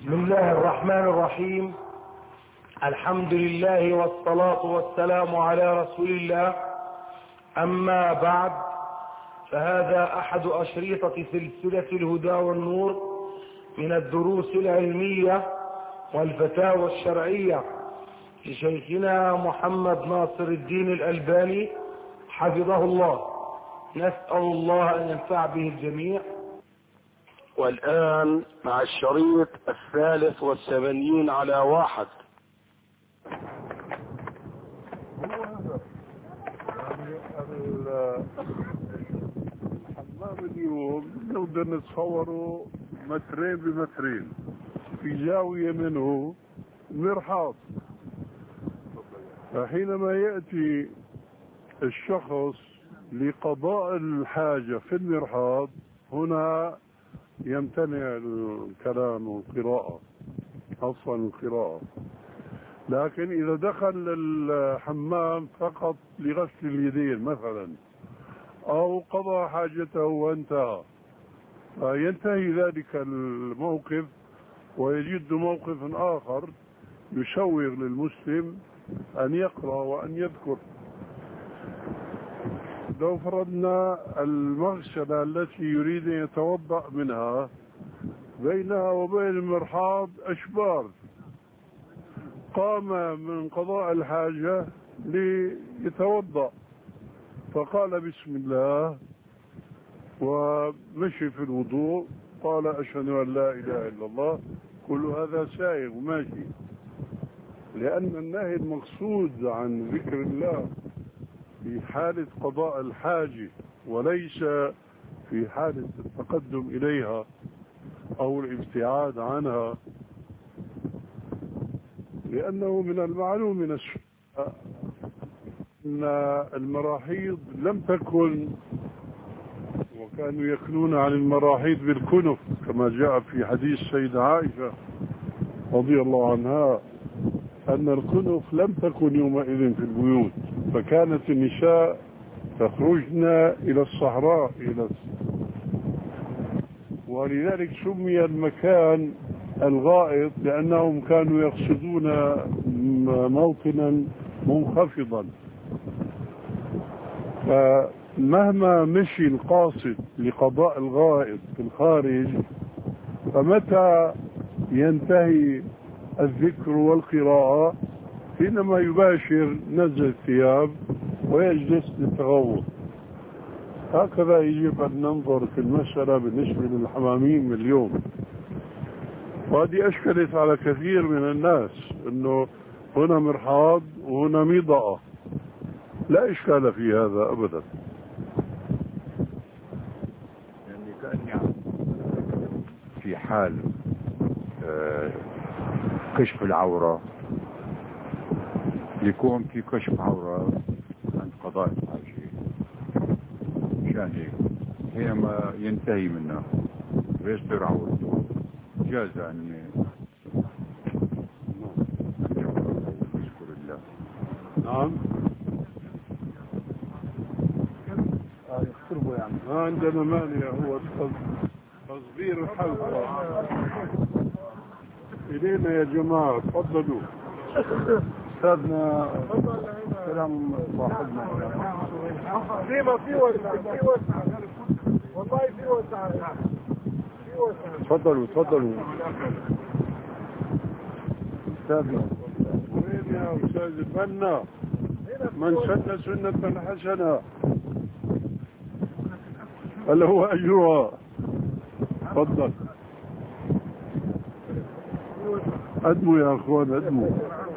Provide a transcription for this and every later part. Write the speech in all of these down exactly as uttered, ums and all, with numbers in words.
بسم الله الرحمن الرحيم. الحمد لله والصلاة والسلام على رسول الله. أما بعد، فهذا أحد أشرطة سلسلة الهدى والنور من الدروس العلمية والفتاوى الشرعية لشيخنا محمد ناصر الدين الألباني حفظه الله. نسأل الله أن ينفع به الجميع. والآن مع الشريط الثالث والسبعين على واحد. الحمام اليوم لو بدنا نتصوره مترين بمترين، في زاوية منه مرحاض. فحينما يأتي الشخص لقضاء الحاجة في المرحاض، هنا يمتنع الكلام والقراءة، أصلا القراءة. لكن إذا دخل الحمام فقط لغسل اليدين مثلا، أو قضى حاجته وانتهى، فينتهي ذلك الموقف ويجد موقف آخر يشوق للمسلم أن يقرأ وأن يذكر. لو فرضنا المغسلة التي يريد أن يتوضأ منها بينها وبين المرحاض أشبار، قام من قضاء الحاجة ليتوضأ فقال بسم الله ومشي في الوضوء، قال أشهد أن لا إله إلا الله، كل هذا سائغ وماشي، لأن النهي المقصود عن ذكر الله في حالة قضاء الحاجة وليس في حالة التقدم إليها أو الابتعاد عنها. لأنه من المعلوم من السنة أن المراحيض لم تكن، وكانوا يكنون عن المراحيض بالكنف كما جاء في حديث سيدة عائشة رضي الله عنها أن الكنف لم تكن يومئذ في البيوت، فكانت النساء تخرجن إلى الصحراء إلى ولذلك سمي المكان الغائط لأنهم كانوا يقصدون موطنا منخفضا. فمهما مشي القاصد لقضاء الغائط في الخارج، فمتى ينتهي الذكر والقراءة حينما يباشر نزل الثياب ويجلس للتغوط. هكذا يجب أن ننظر في المسألة بالنسبة للحمامين اليوم. وهذه أشكلت على كثير من الناس، أنه هنا مرحاض وهنا مضاءة، لا إشكال في هذا أبدا. يعني كأني في حال كشف العورة، يكون في كشف عورة عند قضاء الحاجة، مشان هيك حينما ينتهي منه ويستر عورته جاز أن يشكر الله. نعم. ما عندنا مانع، هو تصغير الحلقة. إلينا يا جماعة، تفضلوا. أستاذنا كلام صاحبنا فيما في وسع، في وسع والله، في وسع، في وسع. تفضلوا تفضلوا. أستاذنا وين يا أستاذ البنا؟ من سن سنة حسنة هل هو أجرها؟ تفضل. أدموا يا أخوان، أدموا.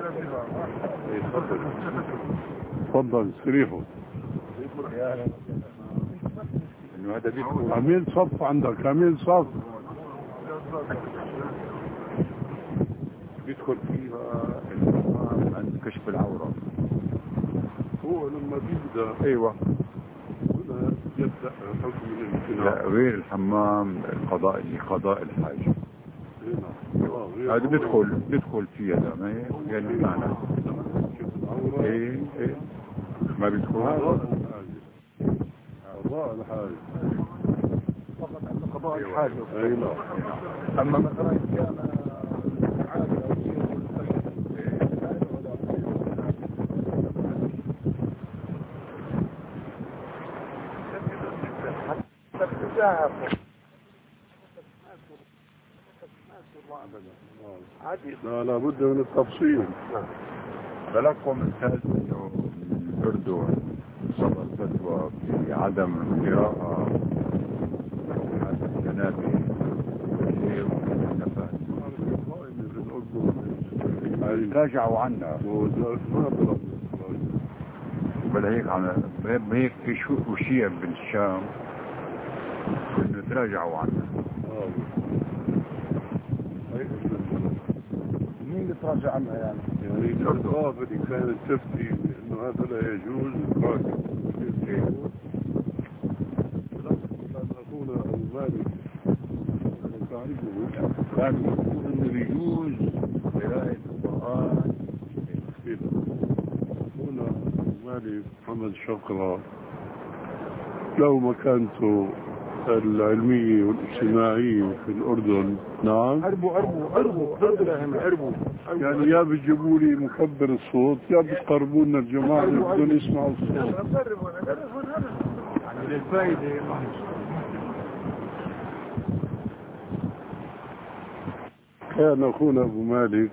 تفضل استريحوا. عميل صف عندك، عميل صف بيدخل فيها عند كشف العورة. هو لما بيبدأ ايوه هنا يبدأ حكم الامتناع. لا، غير الحمام القضاء لقضاء الحاجة هذا بيدخل بيدخل فيها. ده ما هي يعني معنى ايه ايه ما بيدخل قضاء الحاجة فقط عند قضاء الحاجة. اي نعم. اما مثلا كان لا لابد من التفصيل. تلقوا مثال انه الاردن صدر فتوى في عدم القراءة هذا الجنابي راجعوا عنا بل هيك عم هيك في شو شيء بالشام انه تراجعوا عنا. مين اللي تراجع عنها يعني؟ يعني القاضي اللي كانت تفتي انه هذا لا يجوز تراجع. كان اخونا المالك تعرفه كان يقول انه يجوز قراءة القرآن. اخونا المالك محمد شقرة له مكانته العلمية والاجتماعية في الأردن. نعم. أربو أربو أربو أربو يعني يا بتجيبوا لي مكبر الصوت يا بتقربوا لنا الجماعة اللي بدهم يسمعوا الصوت. يعني للفائدة. كان أخونا أبو مالك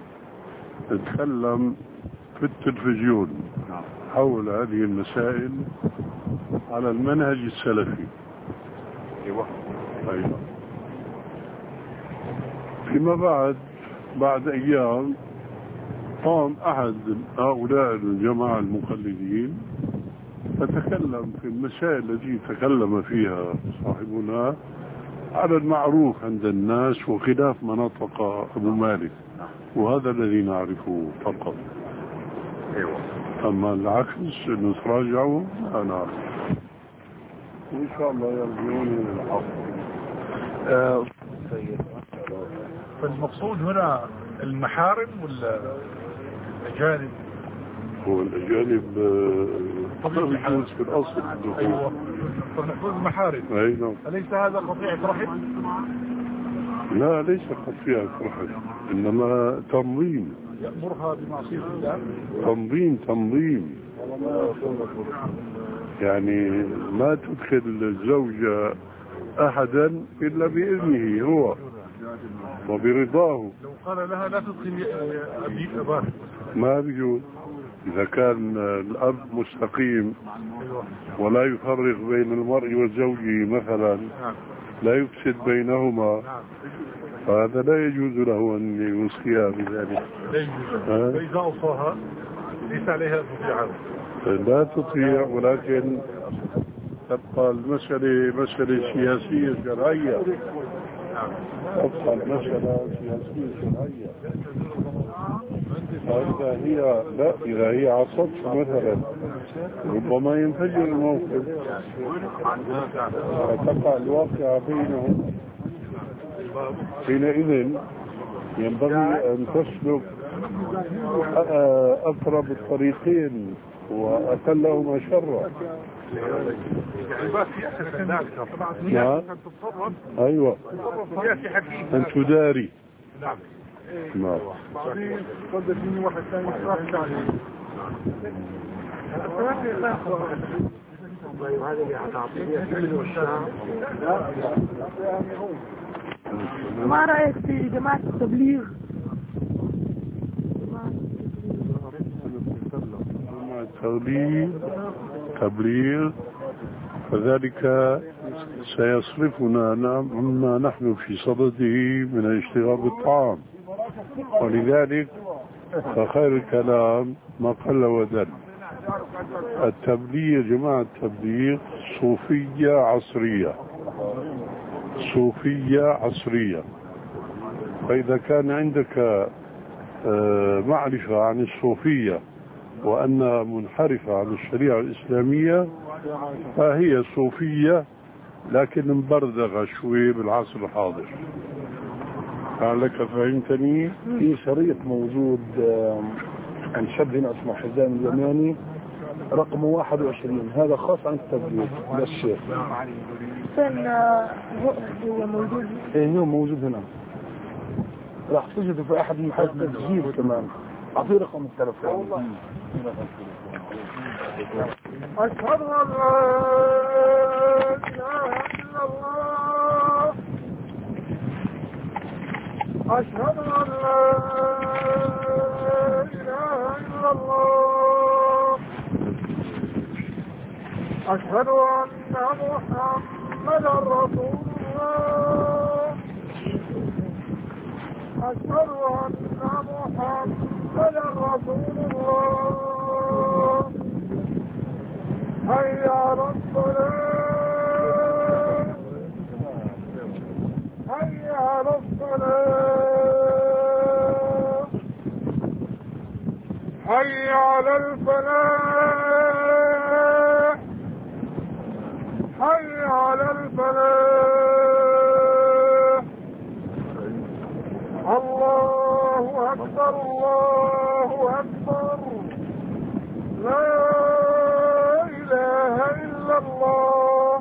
تكلم في التلفزيون حول هذه المسائل على المنهج السلفي. ايوه أيوة. فيما بعد بعد أيام قام أحد هؤلاء الجماعة المقلدين فتكلم في المسائل التي تكلم فيها صاحبنا على المعروف عند الناس وخلاف ما نطق أبو مالك، وهذا الذي نعرفه فقط. ايوه. أما العكس أنه تراجعوا أنا أعرف وإن شاء الله يرجعون إلى الحق. آه فالمقصود هنا المحارم ولا الأجانب؟ هو الأجانب طبيعي يجوز في الأصل. أيوة. فنقول المحارم. أي نعم. أليس هذا قطيعة رحم؟ لا ليس قطيعة رحم، إنما تنظيم. يأمرها بمعصية الله. تنظيم تنظيم يعني ما تدخل الزوجة أحدا إلا بإذنه هو وبرضاه. لو قال لها لا تدخل أبي أباه ما بيجوز. إذا كان الأب مستقيم ولا يفرق بين المرء وزوجه مثلا، لا يفسد بينهما، فهذا لا يجوز له أن يوصيها بذلك. لا يجوز. فإذا أوصاها ليس عليها تطيعها. لا تطيع، ولكن تبقى المسألة مسألة سياسية شرعية. تبقى المسألة سياسية شرعية. فإذا هي لا إذا هي عصت مثلا ربما ينفجر الموقف فتقع الواقع بينهم. حينئذ ينبغي أن تسلك أقرب الطريقين وأقلهما شرا. نعم. أيوة. أن تداري. نعم. نعم. بعدين قد يجيني واحد ثاني يشرح ثاني. طيب هذا اللي هتعطيه من الشام. ما رأيك في جماعة التبليغ؟ تبليغ تبليغ فذلك سيصرفنا عما نحن في صدده من الاشتغال بالطعام، ولذلك فخير الكلام ما قل ودل. التبليغ جماعة التبليغ صوفية عصرية، صوفية عصرية. فإذا كان عندك معرفة عن الصوفية وأنها منحرفة عن الشريعة الإسلامية فهي صوفية لكن مبردغة شوي بالعصر الحاضر. لعلك فهمتني؟ في شريط موجود عن شاب هنا اسمه حزام اليماني رقم واحد وعشرين، هذا خاص عن التبليغ للشيخ. فين هو موجود؟ ايه هو موجود هنا، راح تجده في احد المحلات التسجيل كمان. اعطيه رقم التلفون. أشهد أن لا إله إلا إلا الله أشهد أن لا إله إلا الله أشهد أن محمدا رسول الله أشهد أن محمدا رسول الله حي على الصلاة حي على الصلاة حي على الفلاح حي على الفلاح الله أكبر الله أكبر لا إله إلا الله.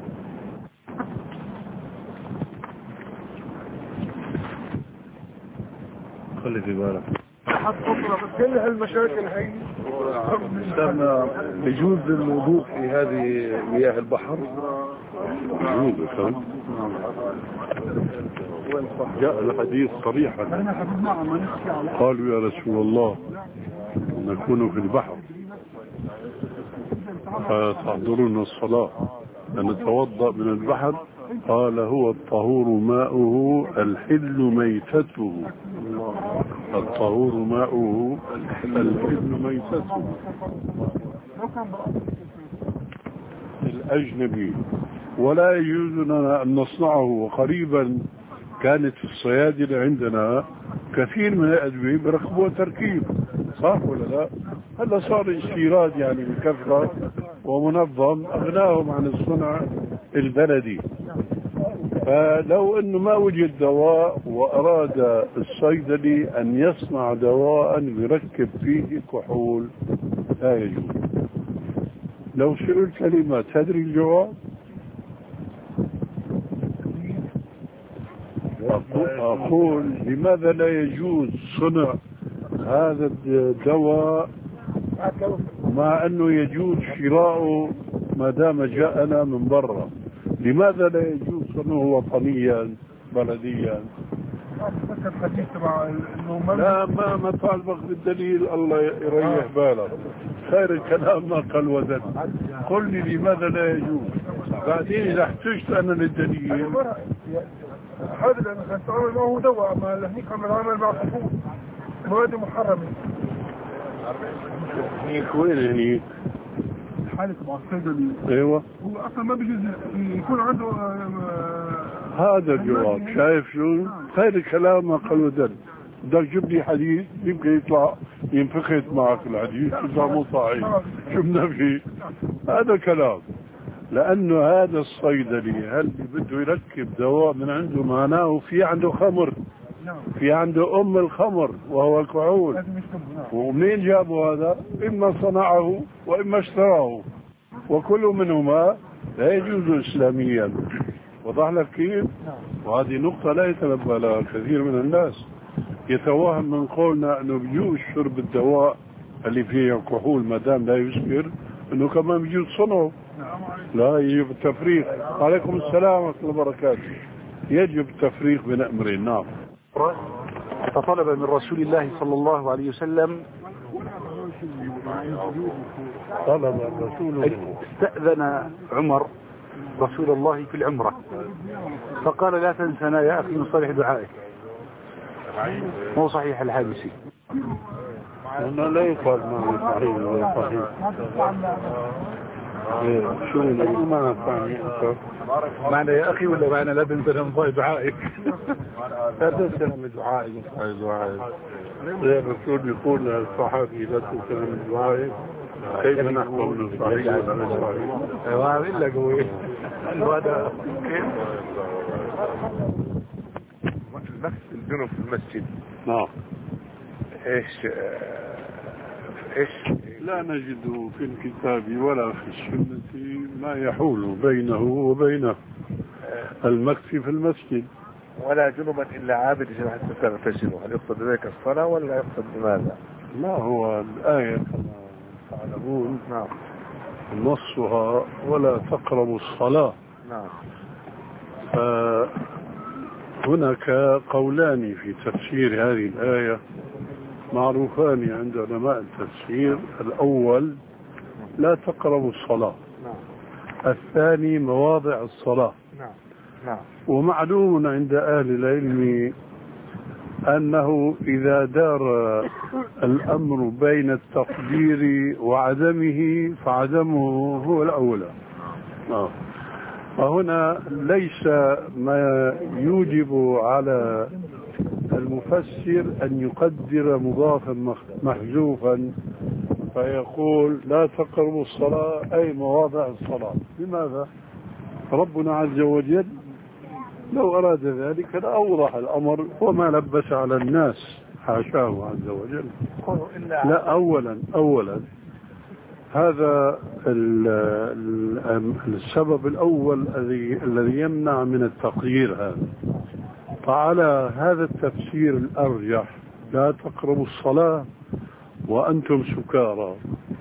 خلي في بالك كل هالمشاكل هي استنى يجوز الوضوء في هذه مياه البحر؟ يجوز فهم جاء الحديث صريحا قالوا يا رسول الله نكون في البحر فتحضرون الصلاة نتوضأ من البحر قال هو الطهور ماؤه الحل ميتته الطهور ماؤه الحل ميتته الأجنبي ولا يجوز لنا أن نصنعه. وقريبا كانت في الصيادلة عندنا كثير من الأدوية بركبوها تركيب صح ولا لا؟ هلا صار استيراد يعني بكثرة ومنظم أغناهم عن الصنع البلدي. فلو أنه ما وجد دواء وأراد الصيدلي أن يصنع دواء يركب فيه كحول لا يجوز. لو سئل كلمة تدري الجواب؟ أقول لماذا لا يجوز صنع هذا الدواء مع أنه يجوز شراؤه ما دام جاءنا من برا؟ لماذا لا يجوز صنعه وطنيا بلديا؟ لا ما ما طالبك بالدليل الله يريح بالك. خير الكلام ما قل وزن. قل لي لماذا لا يجوز بعدين إذا احتجت أنا للدليل. هذا لأنه تعامل معه دواء ما لهنيك عم نتعامل مع صفوف مواد محرمة. هنيك وين هنيك؟ حالة مع الصيدلي. ايوه هو اصلا ما بيجوز يكون عنده هذا الجواب. شايف شو؟ خير الكلام ما قل ودل. بدك تجيب لي حديث يمكن يطلع ينفخت معك الحديث يطلع مو صحيح. شو بدنا فيه؟ هذا كلام. لانه هذا الصيدلي هل بده يركب دواء من عنده معناه في عنده خمر في عنده ام الخمر وهو الكحول. ومنين جابوا هذا؟ اما صنعه واما اشتراه وكل منهما لا يجوز اسلاميا. وضح لك كيف؟ وهذه نقطة لا يتنبه لها الكثير من الناس. يتوهم من قولنا انه بيجوز شرب الدواء اللي فيه كحول ما دام لا يسكر انه كمان بيجوز صنعه. لا يجب التفريق. عليكم السلام ورحمة الله وبركاته. يجب التفريق بين امرين. نعم. فطلب من رسول الله صلى الله عليه وسلم طلب الرسول استأذن عمر رسول الله في العمرة فقال لا تنسنا يا أخي من صالح دعائك. مو صحيح الحادثي. أنا لا يقال معه صحيح ولا صحيح. شو ما فاهم معنى يا أخي ولا معنى لا تنسنا من صالح دعائك؟ لا تنسنا من دعائك من صالح دعائك. الرسول يقول للصحابي لا تنسنا من دعائك كيف نحكم من الصحيح ولا من الصحيح؟ ايوه إلا قوي هذا كيف نفس الجنوب في المسجد. نعم. ايش ايش لا نجد في الكتاب ولا في السنة ما يحول بينه وبين المكث في المسجد. ولا جنبا الا عابد حتى تغتسلوا. هل يقصد بذلك الصلاة ولا يقصد بماذا؟ لا هو الآية كما تعلمون نعم نصها ولا تقربوا الصلاة. نعم. هناك قولان في تفسير هذه الآية معروفان عند علماء التفسير. الأول لا تقربوا الصلاة، الثاني مواضع الصلاة. ومعلوم عند أهل العلم أنه إذا دار الأمر بين التقدير وعدمه فعدمه هو الأولى. وهنا ليس ما يوجب على المفسر أن يقدر مضافا محذوفا فيقول لا تقربوا الصلاة أي مواضع الصلاة. لماذا؟ ربنا عز وجل لو أراد ذلك لأوضح الأمر وما لبس على الناس، حاشاه عز وجل. لا، أولا أولا هذا السبب الأول الذي الذي يمنع من التقدير هذا. فعلى هذا التفسير الأرجح لا تقربوا الصلاة وأنتم سكارى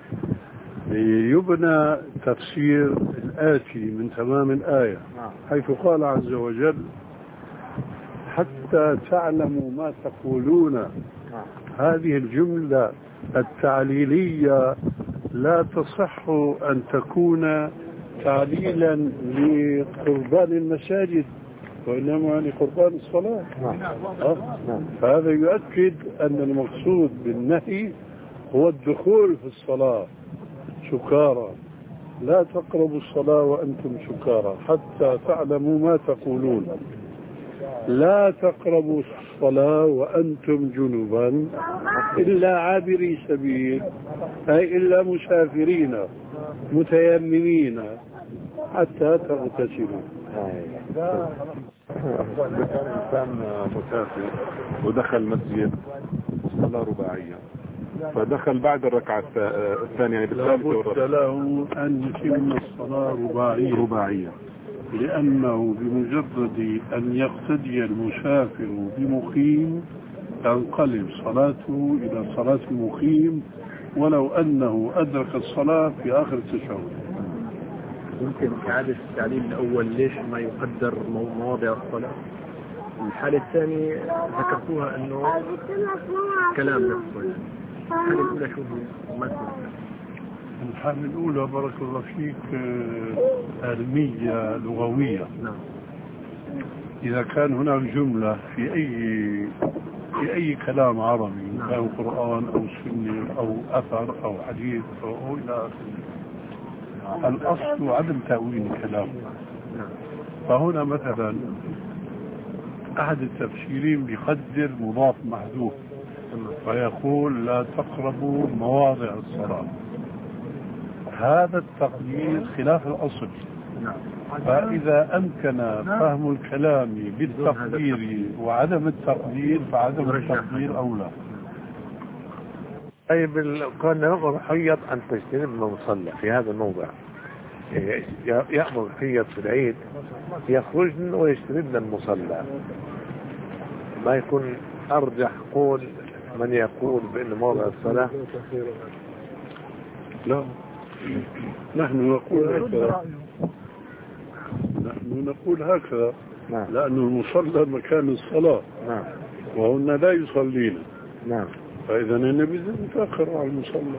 يبنى تفسير الآتي من تمام الآية، حيث قال عز وجل حتى تعلموا ما تقولون. هذه الجملة التعليلية لا تصح أن تكون تعليلا لقربان المساجد، وإنما لقربان الصلاة. فهذا يؤكد أن المقصود بالنهي هو الدخول في الصلاة سكارى. لا تقربوا الصلاة وأنتم سكارى حتى تعلموا ما تقولون. لا تقربوا الصلاة وأنتم جنبا إلا عابري سبيل، أي إلا مسافرين متيممين حتى تغتسلوا. إنسان مسافر ودخل مسجد صلاة رباعية، فدخل بعد الركعة الثانية يعني بالثالثة لابد له أن يتم الصلاة رباعية رباعية لأنه بمجرد أن يقتدي المسافر بمقيم تنقلب صلاته إلى صلاة المقيم ولو أنه أدرك الصلاة في آخر التشهد. ممكن إعادة التعليل الأول ليش ما يقدر مواضع الصلاة؟ الحالة الثانية ذكرتوها أنه كلام نفسه. الحالة الأولى شو هي؟ الحالة الأولى بارك الله فيك علمية لغوية. نعم. إذا كان هناك جملة في أي في أي كلام عربي كان قرآن أو سنة أو أثر أو حديث أو إلى آخره، الأصل عدم تأويل الكلام. فهنا مثلا أحد التفسيرين بيقدر مضاف محذوف ويقول لا تقربوا مواضع الصلاة. هذا التقدير خلاف الأصل. فإذا أمكن فهم الكلام بالتقدير وعدم التقدير فعدم التقدير أولى. طيب كان يأمر حيض أن تجتنب المصلى في هذا الموضع، يأمر حيض في العيد يخرجن ويجتنبن المصلى، ما يكون أرجح قول من يقول بأن موضع الصلاة؟ لا، نحن نقول هكذا. نحن نقول هكذا. نعم. لأن المصلى مكان الصلاة. نعم. وهن لا يصلين. نعم. فإذا النبي يتأخر على المصلى.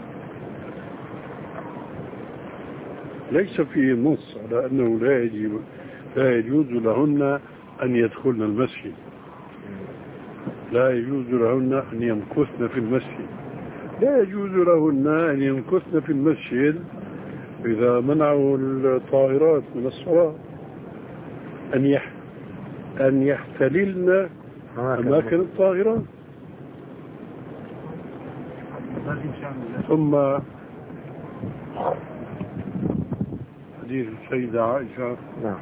ليس فيه نص على أنه لا يجب لا يجوز لهن أن يدخلن المسجد، لا يجوز لهن أن يمكثن في المسجد، لا يجوز لهن أن يمكثن في المسجد إذا منعوا الطائرات من الصلاة أن يح أن يحتللن أماكن الطائرات. ثم حديث السيدة عائشة نعم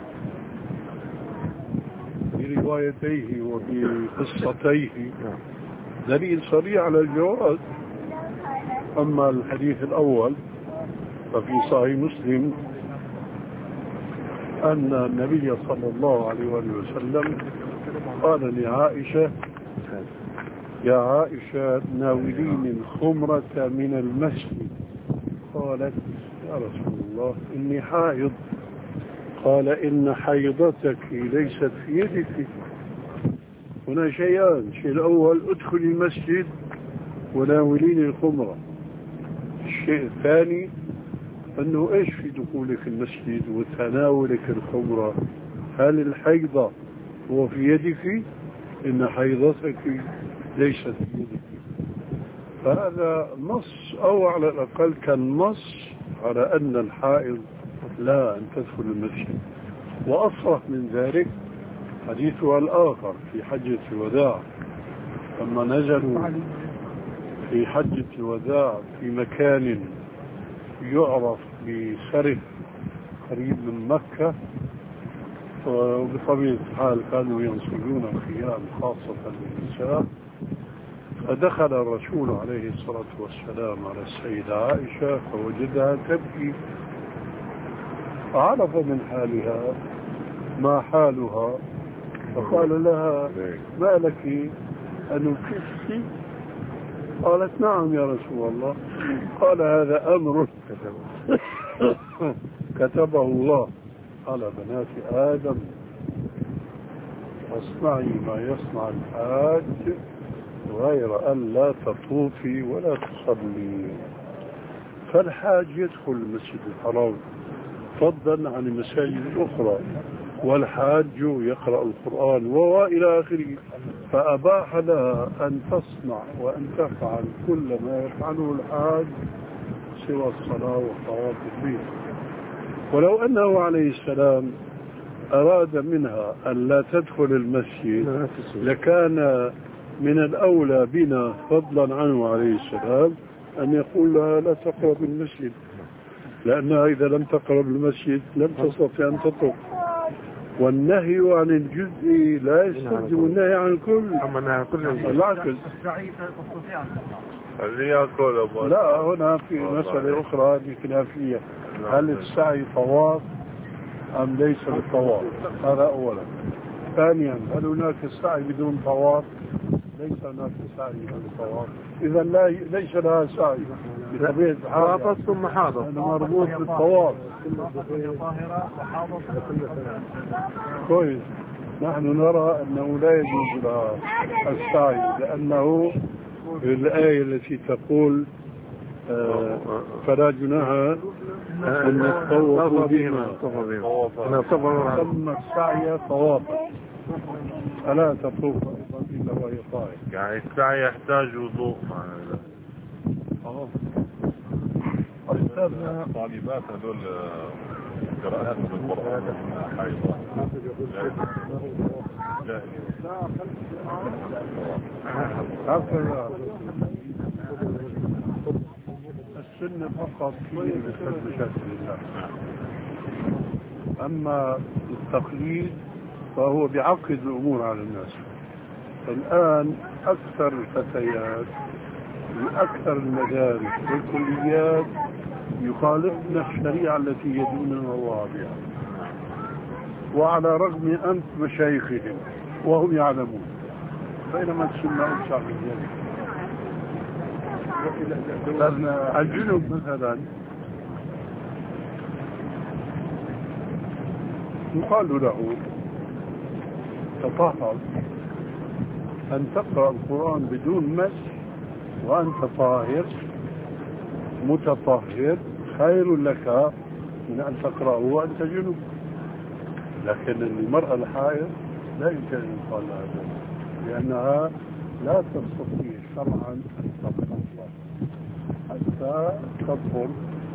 بروايتيه وبقصتيه دليل صريح على الجواز. أما الحديث الأول ففي صحيح مسلم أن النبي صلى الله عليه وسلم قال لعائشة يا عائشة ناوليني الخمرة من المسجد. قالت يا رسول الله إني حائض. قال إن حيضتك ليست في يدك. هنا شيئان، الشيء الأول ادخل المسجد وناولين الخمرة. الشيء الثاني أنه إيش في دخولك المسجد وتناولك الخمرة؟ هل الحيضة هو في يدك؟ إن حيضتك ليست في يدك. فهذا نص، أو على الأقل كان نص على أن الحائض لا أن تدخل المسجد. وأصرح من ذلك حديثها الآخر في حجة الوداع، لما نزلوا في حجة الوداع في مكان يعرف بسرف قريب من مكة، وبطبيعة الحال كانوا ينصبون الخيام خاصة للنساء، فدخل الرسول عليه الصلاة والسلام على السيدة عائشة فوجدها تبكي، فعرف من حالها ما حالها، فقال لها ما لك أن كفتي؟ قالت نعم يا رسول الله. قال هذا أمر كتبه الله على بنات آدم، واصنعي ما يصنع الحاج غير أن لا تطوفي ولا تصلي. فالحاج يدخل المسجد الحرام فضلا عن المساجد الأخرى، والحاج يقرأ القرآن وإلى آخره، فأباح لها أن تصنع وأن تفعل كل ما يفعله الحاج سوى الصلاة وطواف البيت. ولو أنه عليه السلام أراد منها أن لا تدخل المسجد لكان من الأولى بنا فضلا عنه عليه السلام أن يقول لها لا تقرب المسجد، لأنها إذا لم تقرب المسجد لم تستطيع أن تطوف. والنهي عن الجزء لا يستلزم النهي عن الكل. العكس. لا، هنا في مسألة أخرى خلافية، هل السعي طواف أم ليس بالطواف؟ هذا أولا. ثانيا، هل هناك السعي بدون طواف؟ ليس هناك سعي بدون طواف، إذا لا ليس لها سعي بطبيعة الحال، ثم حاضر مربوط بالطواف. كويس. نحن نرى أنه لا يجوز لها السعي، لأنه الآية التي تقول آه فلا جناح أن يطوفوا بهما ثم السعي طوافا، فلا تطوف إلا وهي طاهرة. يعني السعي يحتاج وضوء معنا. طالبات هذول قراءتهم بالقرآن حيضة السنة فقط في مشاكل الله، أما التقليد فهو بيعقد الأمور على الناس. الآن أكثر الفتيات من أكثر المدارس والكليات يخالفن الشريعة التي يدينون الله بها، وعلى رغم أنف مشايخهم وهم يعلمون، بينما السنة أوسع من ذلك. الجنوب مثلا يقال له تطهر، أن تقرأ القرآن بدون مس وأنت طاهر متطهر خير لك من أن تقرأه وأنت جنوب. لكن المرأة الحائض لا يمكن أن يقال لها ذلك، لأنها لا تستطيع شرعا أن تقرأ حتى تطهر.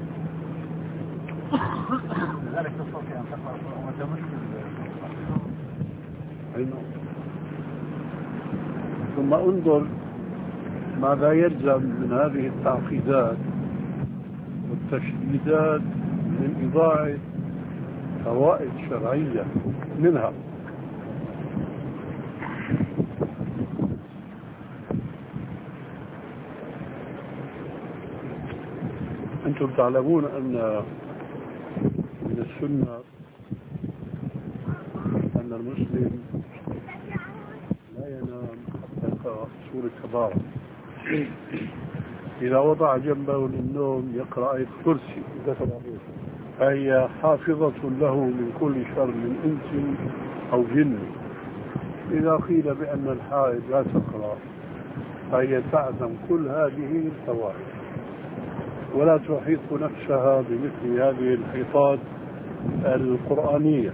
لذلك تستطيع أن تقرأ وأنت مسلم. ثم انظر ماذا يلزم من هذه التعقيدات والتشديدات من إضاعة فوائد شرعية. منها أنتم تعلمون أن من السنة أن المسلم لا ينام حتى يقرأ سورة تبارك. إذا وضع جنبه للنوم يقرأ آية الكرسي. فهي حافظة له من كل شر من إنس أو جن. إذا قيل بأن الحائض لا تقرأ فهي تعلم كل هذه الفوائد ولا تحيط نفسها بمثل هذه الحيطات القرآنية.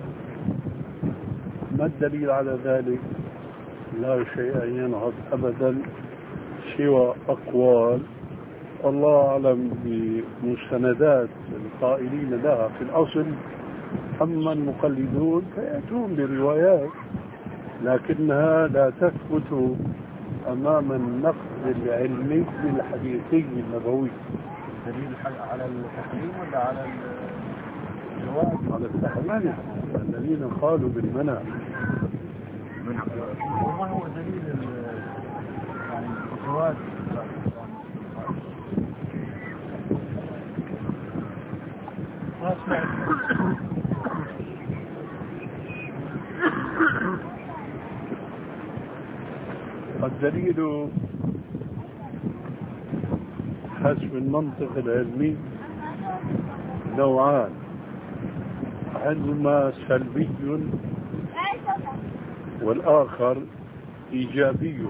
ما الدليل على ذلك؟ لا شيء ينهض أبدا سوى أقوال الله أعلم بمستندات القائلين لها في الأصل. أما المقلدون فيأتون بروايات لكنها لا تثبت أمام النقد العلمي للحديثي النبوي. دليل على التحريم ولا على الجواز؟ على التحريم الذين قالوا بالمنع. وما هو دليل يعني الجواز؟ الدليل حسب المنطق العلمي نوعان، أحدهما سلبي والآخر إيجابي.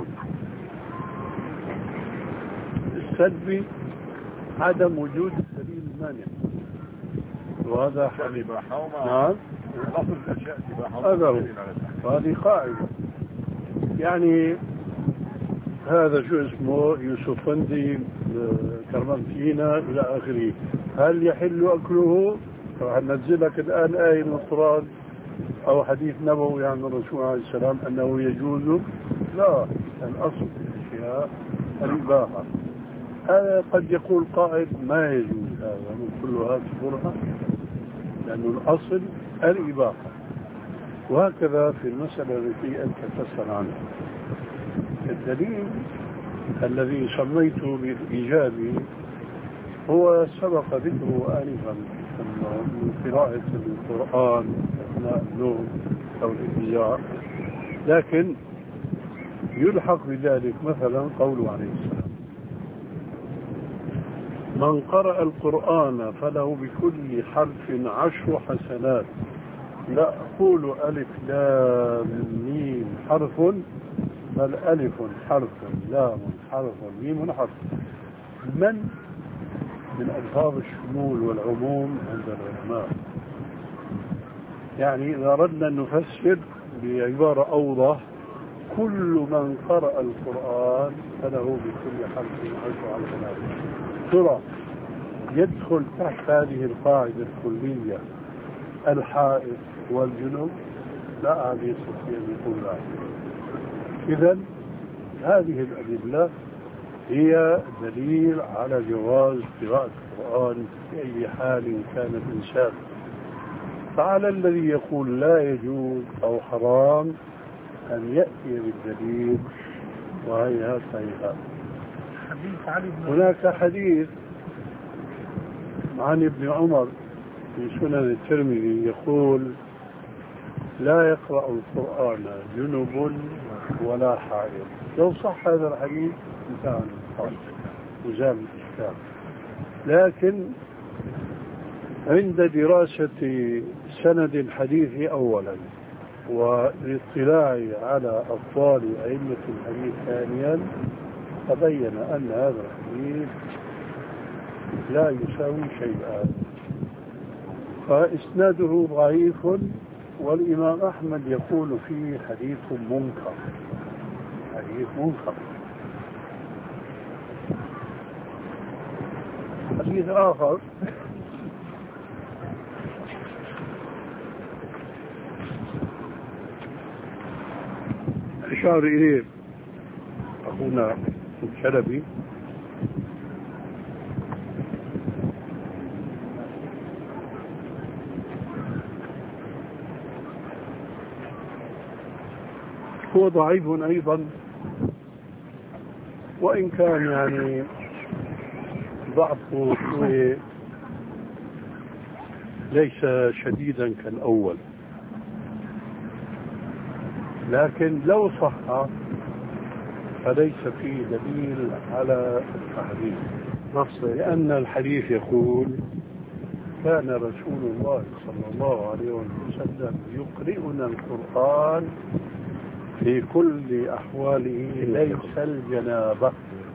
السلبي عدم وجود الدليل المانع، وهذا نعم هذا هو، هذه قاعدة. يعني هذا شو اسمه يوسف فندي كرمنتينا إلى آخره، هل يحل أكله؟ راح ننزلك الآن آية من القرآن أو حديث نبوي عن الرسول عليه السلام أنه يجوز؟ لا، الأصل في الأشياء الإباحة. هذا قد يقول قائد ما يجوز هذا من كلها تقولها لأنه الأصل الإباحة. وهكذا في المسألة التي أنت تسأل عنها. الدليل الذي سميته بالإيجابي هو سبق ذكره آنفا من قراءة القرآن أثناء النوم أو الإضياء، لكن يلحق بذلك مثلا قوله عليه السلام: من قرأ القرآن فله بكل حرف عشر حسنات، لا أقول ألف لام ميم حرف، بل ألف حرف لام حرف ميم حرف. من من ألفاظ الشمول والعموم عند العلماء. يعني إذا أردنا أن نفسر بعبارة أوضح: كل من قرأ القرآن فله بكل حرف عشر حسنات. ترى يدخل تحت هذه القاعدة الكلية الحائض والجنوب؟ لا أحد يستطيع أن يقول لا. إذن هذه الأدلة هي دليل على جواز قراءة القرآن في أي حال كان الإنسان. فعلى الذي يقول لا يجوز أو حرام أن يأتي بالدليل، وهي هيهات. هناك حديث عن ابن عمر في سنن الترمذي يقول: لا يقرأ القرآن جنب ولا حائض. لو صح هذا الحديث انتهى الإشكال وزال الإشكال. لكن عند دراسة سند الحديث أولا والاطلاع على أقوال أئمة الحديث ثانيا تبين أن هذا الحديث لا يساوي شيئا، فإسناده ضعيف، والإمام أحمد يقول فيه حديث منكر. حديث منكر. حديث آخر أشار إليه أخونا الشلبي هو ضعيف أيضا، وإن كان يعني ضعفه ليس شديدا كالأول، لكن لو صح فليس فيه دليل على التحريم، لأن الحديث يقول: كان رسول الله صلى الله عليه وسلم يقرئنا القرآن في كل أحواله ليس الجنابة.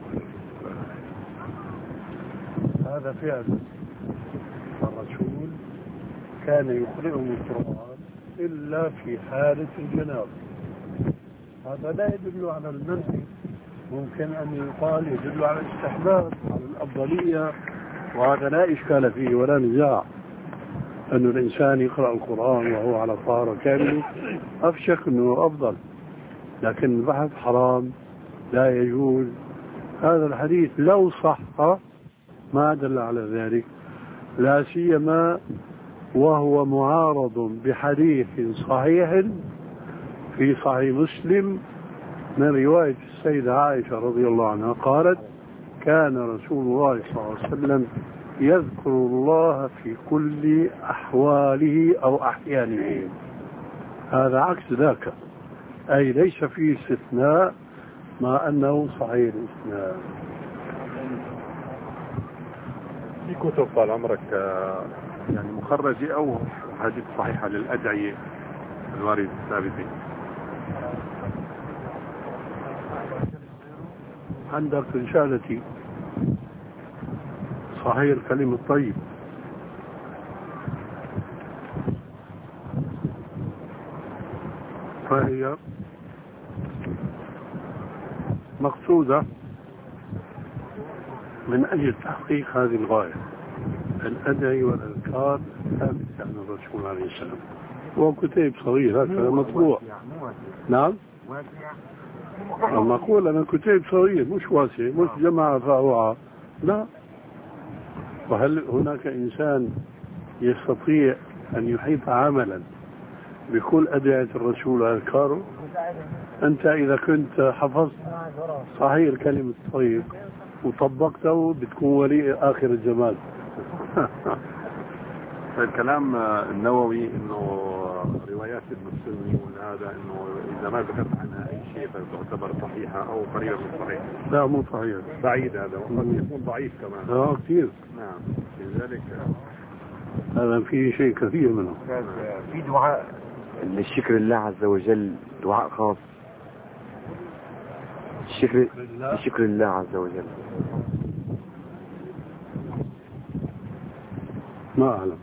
هذا فعل الرسول، كان يقرئهم القرآن إلا في حالة الجنابة. هذا لا يدل على المنع، ممكن أن يقال يدل على الاستحباب، على الأفضلية، وهذا لا إشكال فيه ولا نزاع أن الإنسان يقرأ القرآن وهو على طهارة كاملة، أفشك أنه أفضل، لكن البحث حرام لا يجوز. هذا الحديث لو صح ما دل على ذلك، لا سيما وهو معارض بحديث صحيح في صحيح مسلم من رواية السيدة عائشة رضي الله عنها قالت: كان رسول الله صلى الله عليه وسلم يذكر الله في كل أحواله أو أحيانه. هذا عكس ذاك، أي ليس فيه استثناء مع أنه صحيح الاستثناء. في كتب طال عمرك يعني مخرجة أو حديث صحيحة للأدعية الواردة الثابتة؟ عندك رسالتي صحيح الكلم الطيب، فهي مقصودة من أجل تحقيق هذه الغاية، الأدعي والأذكار ثابتة عن الرسول عليه السلام. هو كتاب صغير هكذا مطبوع. نعم، أما أقول أنا كتاب صغير مش واسع، مش جمع فأوعى، لا. وهل هناك إنسان يستطيع أن يحيط عملا بكل أدعية الرسول وأذكاره؟ أنت إذا كنت حفظت صحيح الكلمة الطيب وطبقته بتكون ولي آخر الجمال. الكلام النووي انه روايات ابن السني وهذا انه اذا ما ذكرت عنها اي شيء فتعتبر صحيحه او قريبه من صحيح. لا مو صحيح، بعيد هذا، وقد يكون ضعيف كمان. اه كثير. نعم، لذلك هذا في شيء كثير منه. في دعاء للشكر لله عز وجل، دعاء خاص الشكر لشكر الله عز وجل. ما أعلم.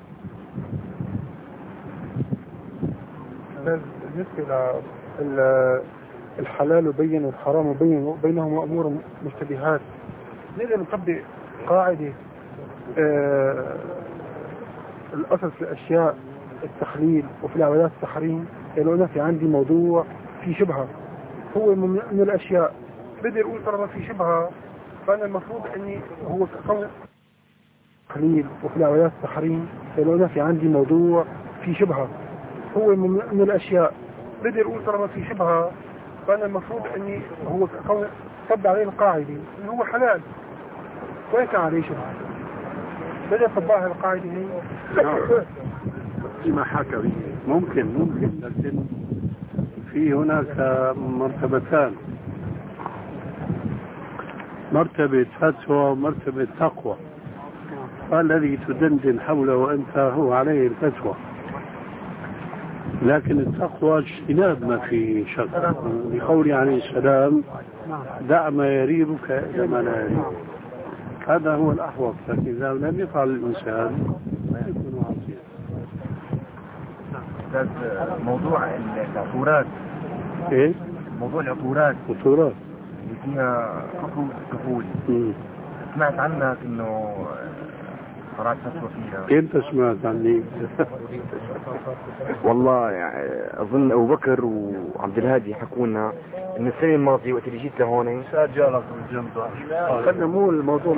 بالنسبة للحلال وبين والحرام وبين بينهما أمور مشتبهات، نقدر نطبق قاعدة آه الأصل في الأشياء التخليل وفي العبادات التحريم. يعني أنا في عندي موضوع في شبهة، هو من, من الأشياء بدي أقول طالما في شبهة فأنا المفروض أني هو كقول تخليل وفي العبادات التحريم. يعني أنا في عندي موضوع في شبهة، هو من, من الأشياء بدي أقول طالما في شبهة فأنا المفروض أني هو كقول طبق عليه القاعدة إنه هو حلال وين كان عليه شبهة، بدي أطبقها القاعدة هي فيما حكى به. ممكن ممكن لكن في هناك مرتبتان، مرتبة فتوى ومرتبة تقوى. الذي تدندن حوله أنت هو عليه الفتوى، لكن التقوى اجتناب ما في شك. لقوله عليه السلام: دع ما يريبك إلى ما لا يريبك. هذا هو الأحوط، لكن إذا لم يفعل الإنسان ما يكون عصيا. موضوع العطورات، ايه؟ موضوع العطورات عطورات اللي فيها حكم الكحول، سمعت عنك انه قرأت فتوى فيها؟ امتى سمعت عني؟ والله يعني اظن ابو بكر وعبد الهادي حكونا ان السنه الماضيه وقت اللي جيت لهون سجلك بالجنب. خلنا مو الموضوع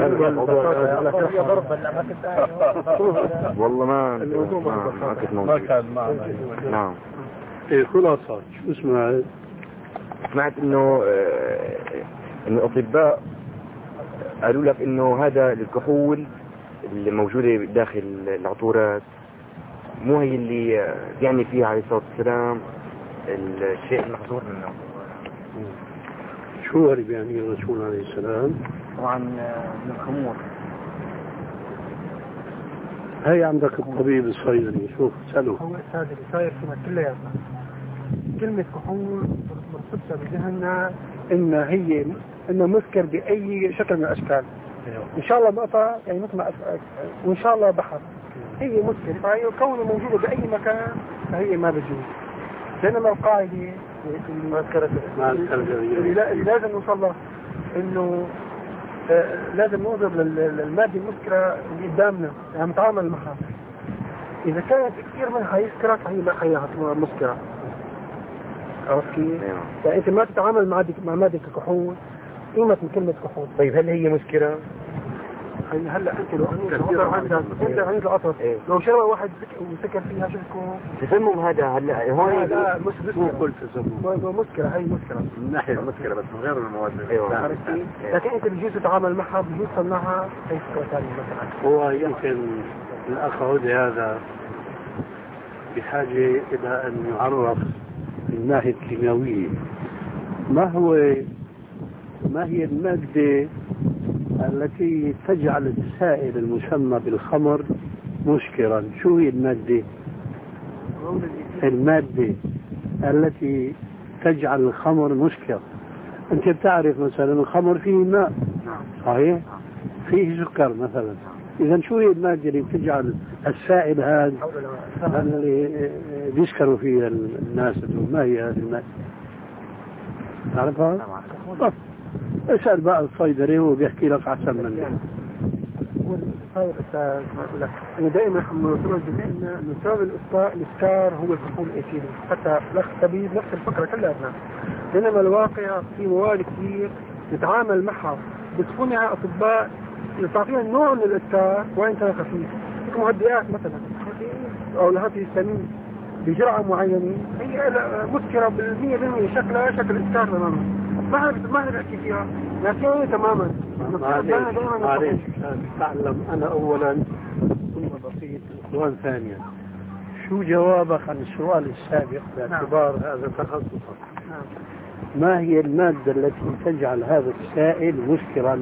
والله ما ما كنت موجود. ما كان معنا. نعم. ايه خلاصة شو سمعت؟ سمعت انه انه الاطباء قالوا لك انه هذا الكحول اللي موجودة داخل العطورات مو هي اللي يعني فيها عليه الصلاة والسلام الشيء المحظور منه. شو هرب يعني الرسول عليه السلام؟ طبعا من الخمور. هي عندك الطبيب الصيدلي، شوف سأله. هو الصيدلي صاير فينا كلياتنا كلمة كحول مرتبطة بذهننا إن هي إنه مسكر بأي شكل من الأشكال. إن شاء الله مقطع يعني مثل ما وإن شاء الله بحر هي مسكر، فهي كونه موجودة بأي مكان فهي ما بجوز. بينما القاعدة اللي لازم نوصل له إنه آه لازم ننظر للمادة المسكرة اللي قدامنا يعني نتعامل معها. إذا كانت كثير منها يسكرك هي ما هي مسكرة. عرفت كيف؟ يعني أنت ما تتعامل مع مع مادة الكحول قيمة من كلمة كحول. طيب هل هي مسكرة؟ هلا انت لو عندك انت عندك القطر لو شرب واحد وسكر فيها شو بتكون؟ تسمم هذا هلا هون لا مش مسكر تسمم مسكرة هي مسكرة من ناحية المسكرة بس من غير المواد. ايوه لكن انت بجوز تتعامل معها بجوز تصنعها هي سكرة ثانية مثلا. هو يمكن الأخ عودي هذا بحاجة إلى أن يعرف من الناحية الكيميائية ما هو ما هي المادة التي تجعل السائل المسمى بالخمر مسكرا. شو هي المادة المادة التي تجعل الخمر مسكر؟ أنت بتعرف مثلا الخمر فيه ماء صحيح فيه سكر مثلا. إذا شو هي المادة اللي بتجعل السائل هذا اللي بيسكروا فيه الناس؟ ما هي هذه المادة؟ تعرفها؟ اسأل بقى الصيدلي هو بيحكي لك أحسن مني. طيب كما أقول لك أنا دائما حملتنا جميعنا أن سبب الإسكار هو الكحول الإيثيلي. حتى الأخ الطبيب نفس الفكرة كلها. بينما الواقع في مواد كثير نتعامل معها بس صنع أطباء تعطينا نوع من الإسكار وإن كان خفيف مهدئات مثلا أو لهذه السمين بجرعة معينة هي مسكرة بالمية بالمية شكلها شكل إسكار تماما. ما ما نحكي فيها لكن تماما. معلش تعلم أنا أولا ثم بسيط سؤال ثانيا. شو جوابك عن السؤال السابق باعتبار هذا تخصصك؟ ما هي المادة التي تجعل هذا السائل مسكرا؟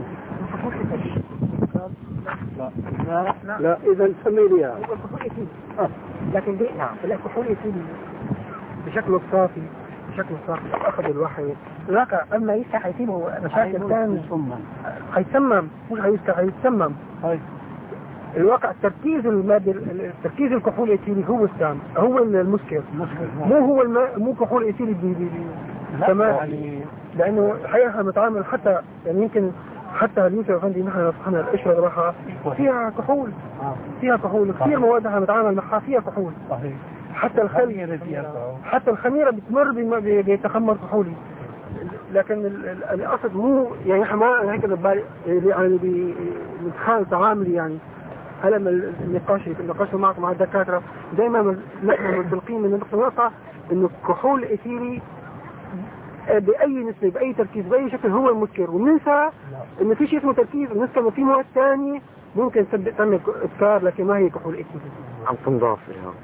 لا لا, لا. لا إذا سمي لي هو الكحول إيثيلي لكن دي نعم الكحول إيثيلي بشكله الصافي بشكل صافي أخذ الواحد الواقع أما يفتح يسيبه مشاكل ثانية هيسمم مش هيفتح هيتسمم. الواقع تركيز المادة تركيز الكحول الإيثيلي هو السام هو المسكر مو هو الماء مو كحول إيثيلي تمام يعني لأنه الحقيقة متعامل حتى يعني يمكن حتى اليوسف عندي نحن نصحنا القشرة راحة فيها كحول فيها كحول كثير مواد نتعامل معها فيها كحول صحيح. حتى الخميرة حتى الخميرة بتمر بتخمر كحولي. لكن القصد مو يعني احنا ما هيك ببالي يعني بنتخيل تعاملي يعني هلا من النقاش النقاش معك مع الدكاترة دائما نحن منطلقين من النقطة انه الكحول الإيثيلي بأي نسبة بأي تركيز بأي شكل هو المسكر وننسى انه في شيء اسمه تركيز وننسى انه في مواد ثانية ممكن تعمل اسكار لكن ما هي كحول إيثيلي عم تنضاف لها.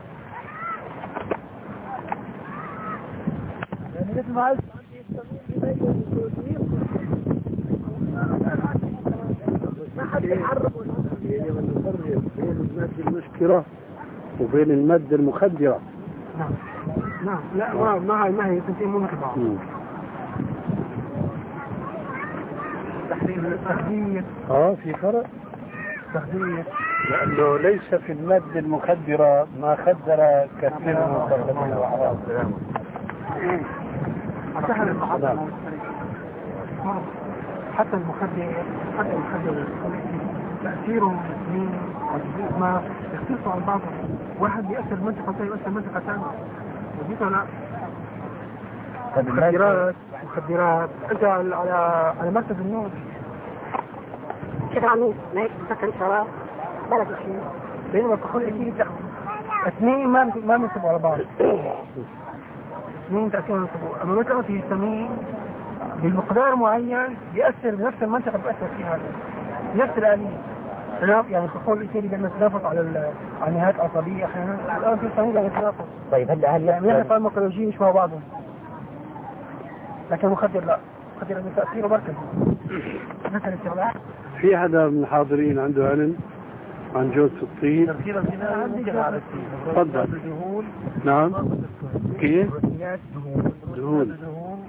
يعني مثل ما عايز ما حد يحرك يعني نفرق بين المادة المسكرة وبين المادة المخدرة. نعم نعم لا ما ما ما هي تنتين مو مثل بعض. تحريم التخدير اه في فرق تخدير لأنه ليس في المادة المخدرة ما خدر كثير من المخدرين الأعراض. سهل المحاضرة حتى المخدر حتى المخدر تأثيره من ما يختصوا عن بعضه. واحد بيأثر منطقة ثانية يؤثر منطقة ثانية وديك لا مخدرات مخدرات انت على على مركز النور كده عميس ما هيك بسكر شراب بلد الشيء بينما الكحول الإيثيلي اثنين ما ما بينسبوا على بعض اثنين تأثيرهم ينسبوا. اما مثلا في السمين بمقدار معين يأثر بنفس المنطقة بيأثر فيها نفس الآلية يعني الكحول الإيثيلي بيعمل تنافس على على النهايات العصبية احيانا الآن في السمين بيعمل تنافس. طيب هلا هل يعني احنا فارماكولوجيين يشبهوا بعضهم لكن مخدر لا مخدر من تأثيره مركزي. في حدا من الحاضرين عنده علم عن جوز الطيب. تفضل. نعم. كيف؟ دهون.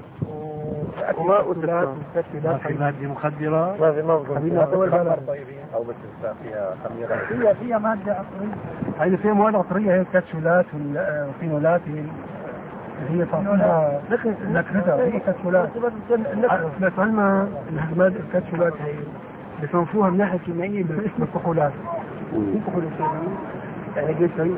في مادة مخدرة. هذه مفضل. أو بس فيها خميرة. هي فيها مادة عطرية. هذه فيها مواد عطرية، هي كاتشولات وفينولات، هي تعطيها نكهتها، هي كاتشولات. بس علما ان هذه الكاتشولات هي بصنفوها من ناحية كيميائية باسم الكحولات. في كحولات يعني جليسرين،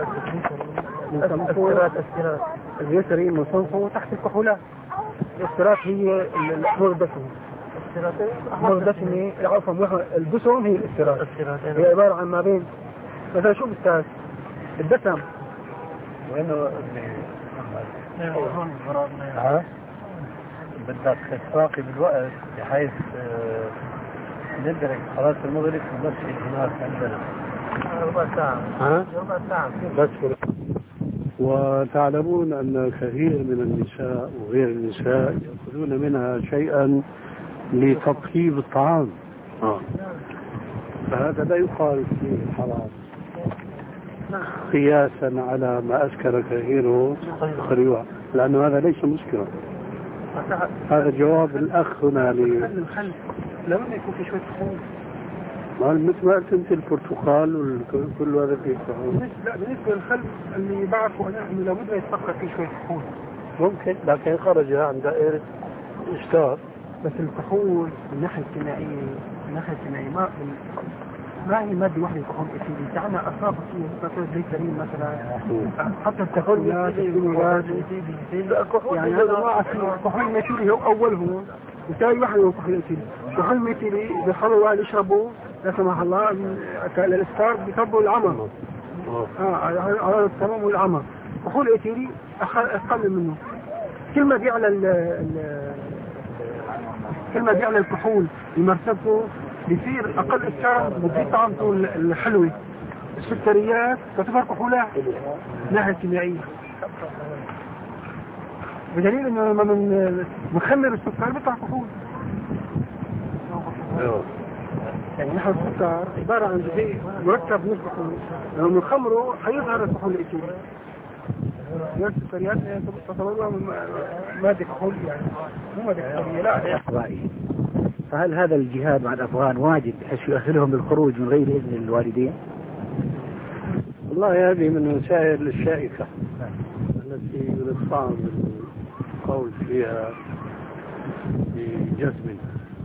استرات استرات الجليسرين مصنفه تحت الكحولات. الاسترات هي الأحمر الدسم. الأحمر الدسم عفوا الدسم هي الاسترات. هي عبارة عن ما بين مثلا شو بالتاس الدسم وإنه ها بدك تراقب بالوقت بحيث ندرك خلاص المغرب ونمشي هناك عندنا ربع ساعة. ها؟ ربع ساعة بس. وتعلمون أن كثير من النساء وغير النساء يأخذون منها شيئا لتطيب الطعام. آه. فهذا لا يقال فيه حرام قياسا على ما أسكر كثيره خريوع، لأنه هذا ليس مسكرا. هذا جواب الأخ هنا لي. لما يكون في شوية كحول، مثل ما قلت انت البرتقال وكل هذا فيه كحول. لا بالنسبة للخل اللي بعرفه أنا إنه لابد يتفكر فيه شوية كحول. ممكن، لكن خرج عن دائرة إشكار. بس الكحول من الناحية الكيميائية، من الناحية الكيميائية ما ما هي مادة واحدة كحول إثيلي. تعمل أصابة فيها مثلا جليسرين مثلا، حتى الكحولات الكحولات يعني هذا ما أصير. كحول ميثيلي هو أوله وثاني واحد هو كحول إثيلي. كحول ميثيلي بيخلوا واحد يشربوا لا سمح الله للإسكار بيطبوا العمى. آه على التمام والعمى. كحول إثيلي أقل منه. كل ما بيعلى ال كل ما بيعلى الكحول بمرتبته بيصير أقل إسكار، بتزيد طعمته الحلوة. السكريات تعتبر كحولات من ناحية كيميائية، بدليل إنه لما من مخمر السكر بيطلع كحول. يعني نحن السكر عبارة عن جزيء مركب نسبة كحول، لما نخمره حيظهر الكحول الإثيلي. السكريات تعتبر مادة كحول، يعني مو مادة كحولية. لا. فهل هذا الجهاد مع الأفغان واجب بحيث يؤهلهم للخروج من غير إذن الوالدين؟ والله هذه من المسائل الشائكة التي من الصعب القول فيها بجزم،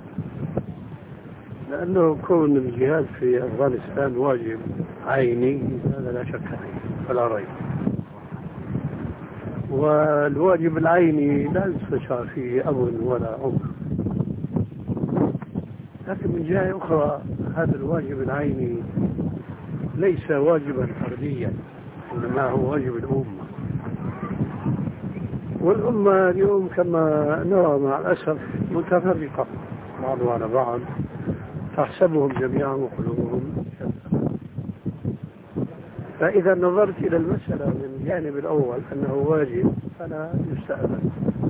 لأنه كون الجهاد في أفغانستان واجب عيني هذا لا شك فيه ولا ريب، والواجب العيني لا يستشار فيه أمر ولا عمر. لكن من جهة أخرى هذا الواجب العيني ليس واجبا فرديا، إنما هو واجب الأمة. والأمة اليوم كما نرى مع الأسف متفرقة بعضها على بعض، تحسبهم جميعا وقلوبهم شتى. فإذا نظرت إلى المسألة من الجانب الأول أنه واجب فلا يستأذن،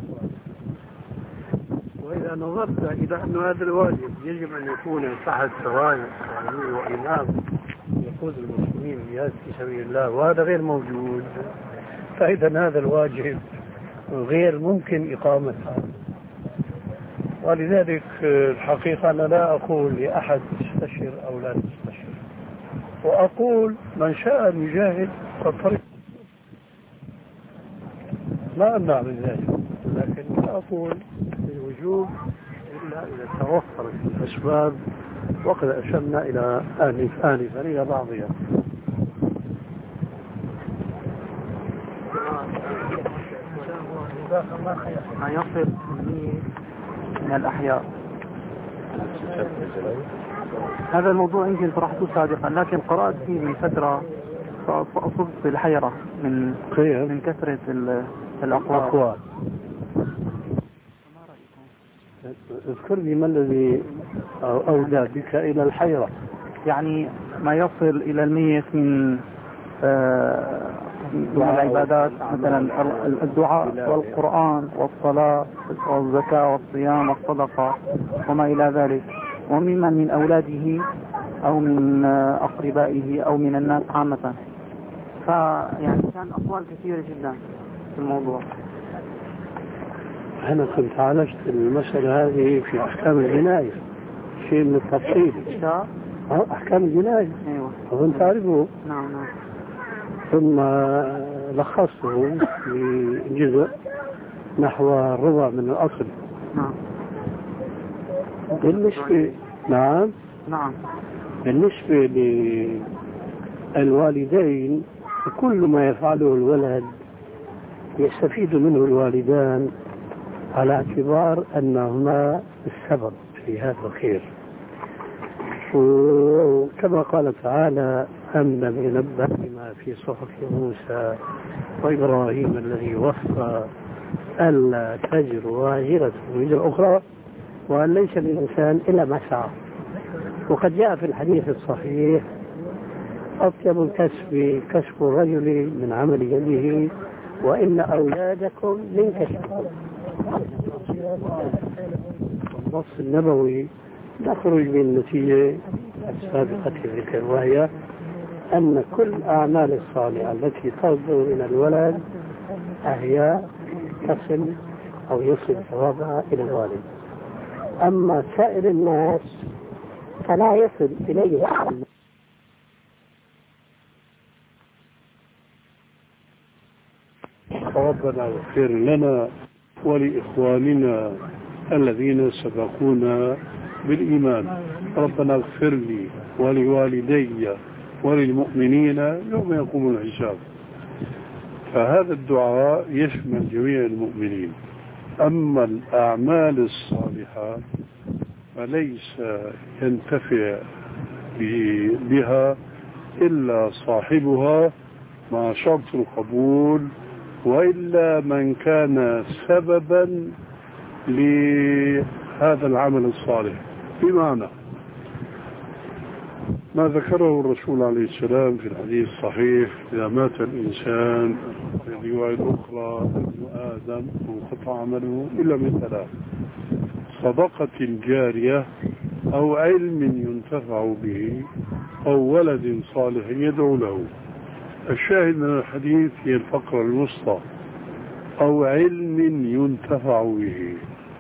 وإذا نظرت إلى أن هذا الواجب يجب أن يكون تحت راية وإمام يقود المسلمين في سبيل الله، وهذا غير موجود، فإذا هذا الواجب غير ممكن إقامتها. ولذلك الحقيقة أنا لا أقول لأحد استشر أو لا تستشر، وأقول من شاء أن يجاهد فالطريق لا أمنع من ذلك، لكن لا أقول بالوجوب إلا إذا توفرت الأسباب، وقد أشرنا إلى آنف آنفا إلى بعضها. ما يصل من الأحياء. هذا الموضوع يمكن طرحته سابقا، لكن قرأت فيه من فترة فأصبت بالحيرة من من كثرة الأقوال. اذكر لي ما الذي أودى بك إلى الحيرة. يعني ما يصل إلى الميت من من العبادات، مثلا الدعاء والقرآن والصلاة والزكاة والصيام والصدقة وما إلى ذلك، وممن من أولاده أو من أقربائه أو من الناس عامة. فيعني كان أقوال كثيرة جدا في الموضوع. أنا كنت عالجت المسألة هذه في أحكام الجناية، شيء من التفصيل. أحكام الجناية. أيوة. أظن تعرفه. نعم نعم. ثم لخصته في جزء نحو الربع من الأصل. نعم. بالنسبة نعم نعم بالنسبة للوالدين كل ما يفعله الولد يستفيد منه الوالدان على اعتبار أنهما السبب في هذا الخير. وكما قال تعالى أم لم ينبأ بما في صحف موسى وإبراهيم الذي وفى ألا تزر وازرة وزر أخرى وأن ليس للإنسان إلا ما سعى. وقد جاء في الحديث الصحيح أطيب الكسب كسب الرجل من عمل يده وإن أولادكم من كسبكم. النص النبوي نخرج بالنتيجة السابقة الذكر، وهي أن كل الأعمال الصالحة التي تصدر من الولد هي تصل أو يصل ثوابها إلى الوالد. أما سائر الناس فلا يصل إليه أحد. ربنا اغفر لنا ولإخواننا الذين سبقونا بالإيمان. ربنا اغفر لي ولوالدي وللمؤمنين يوم يقوم الحساب. فهذا الدعاء يشمل جميع المؤمنين. أما الأعمال الصالحة فليس ينتفع بها إلا صاحبها مع شرط القبول، وإلا من كان سببا لهذا العمل الصالح. بمعنى ما ذكره الرسول عليه السلام في الحديث الصحيح: إذا مات الإنسان في رواية أخرى ابن آدم انقطع عمله إلا من ثلاث: صدقة جارية أو علم ينتفع به أو ولد صالح يدعو له. الشاهد من الحديث هي الفقرة الوسطى: أو علم ينتفع به.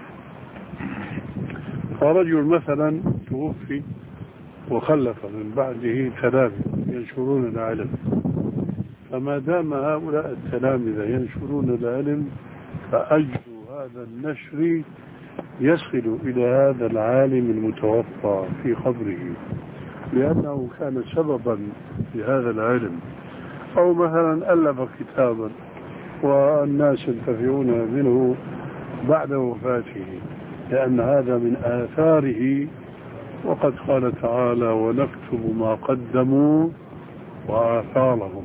فرجل مثلا توفي وخلف من بعده تلامذة ينشرون العلم، فما دام هؤلاء التلامذة ينشرون العلم فأجر هذا النشر يصل إلى هذا العالم المتوفى في قبره لأنه كان سببا في هذا العلم. أو مثلا ألف كتابا والناس ينتفعون منه بعد وفاته لأن هذا من آثاره، وقد قال تعالى: ونكتب ما قدموا وآثارهم.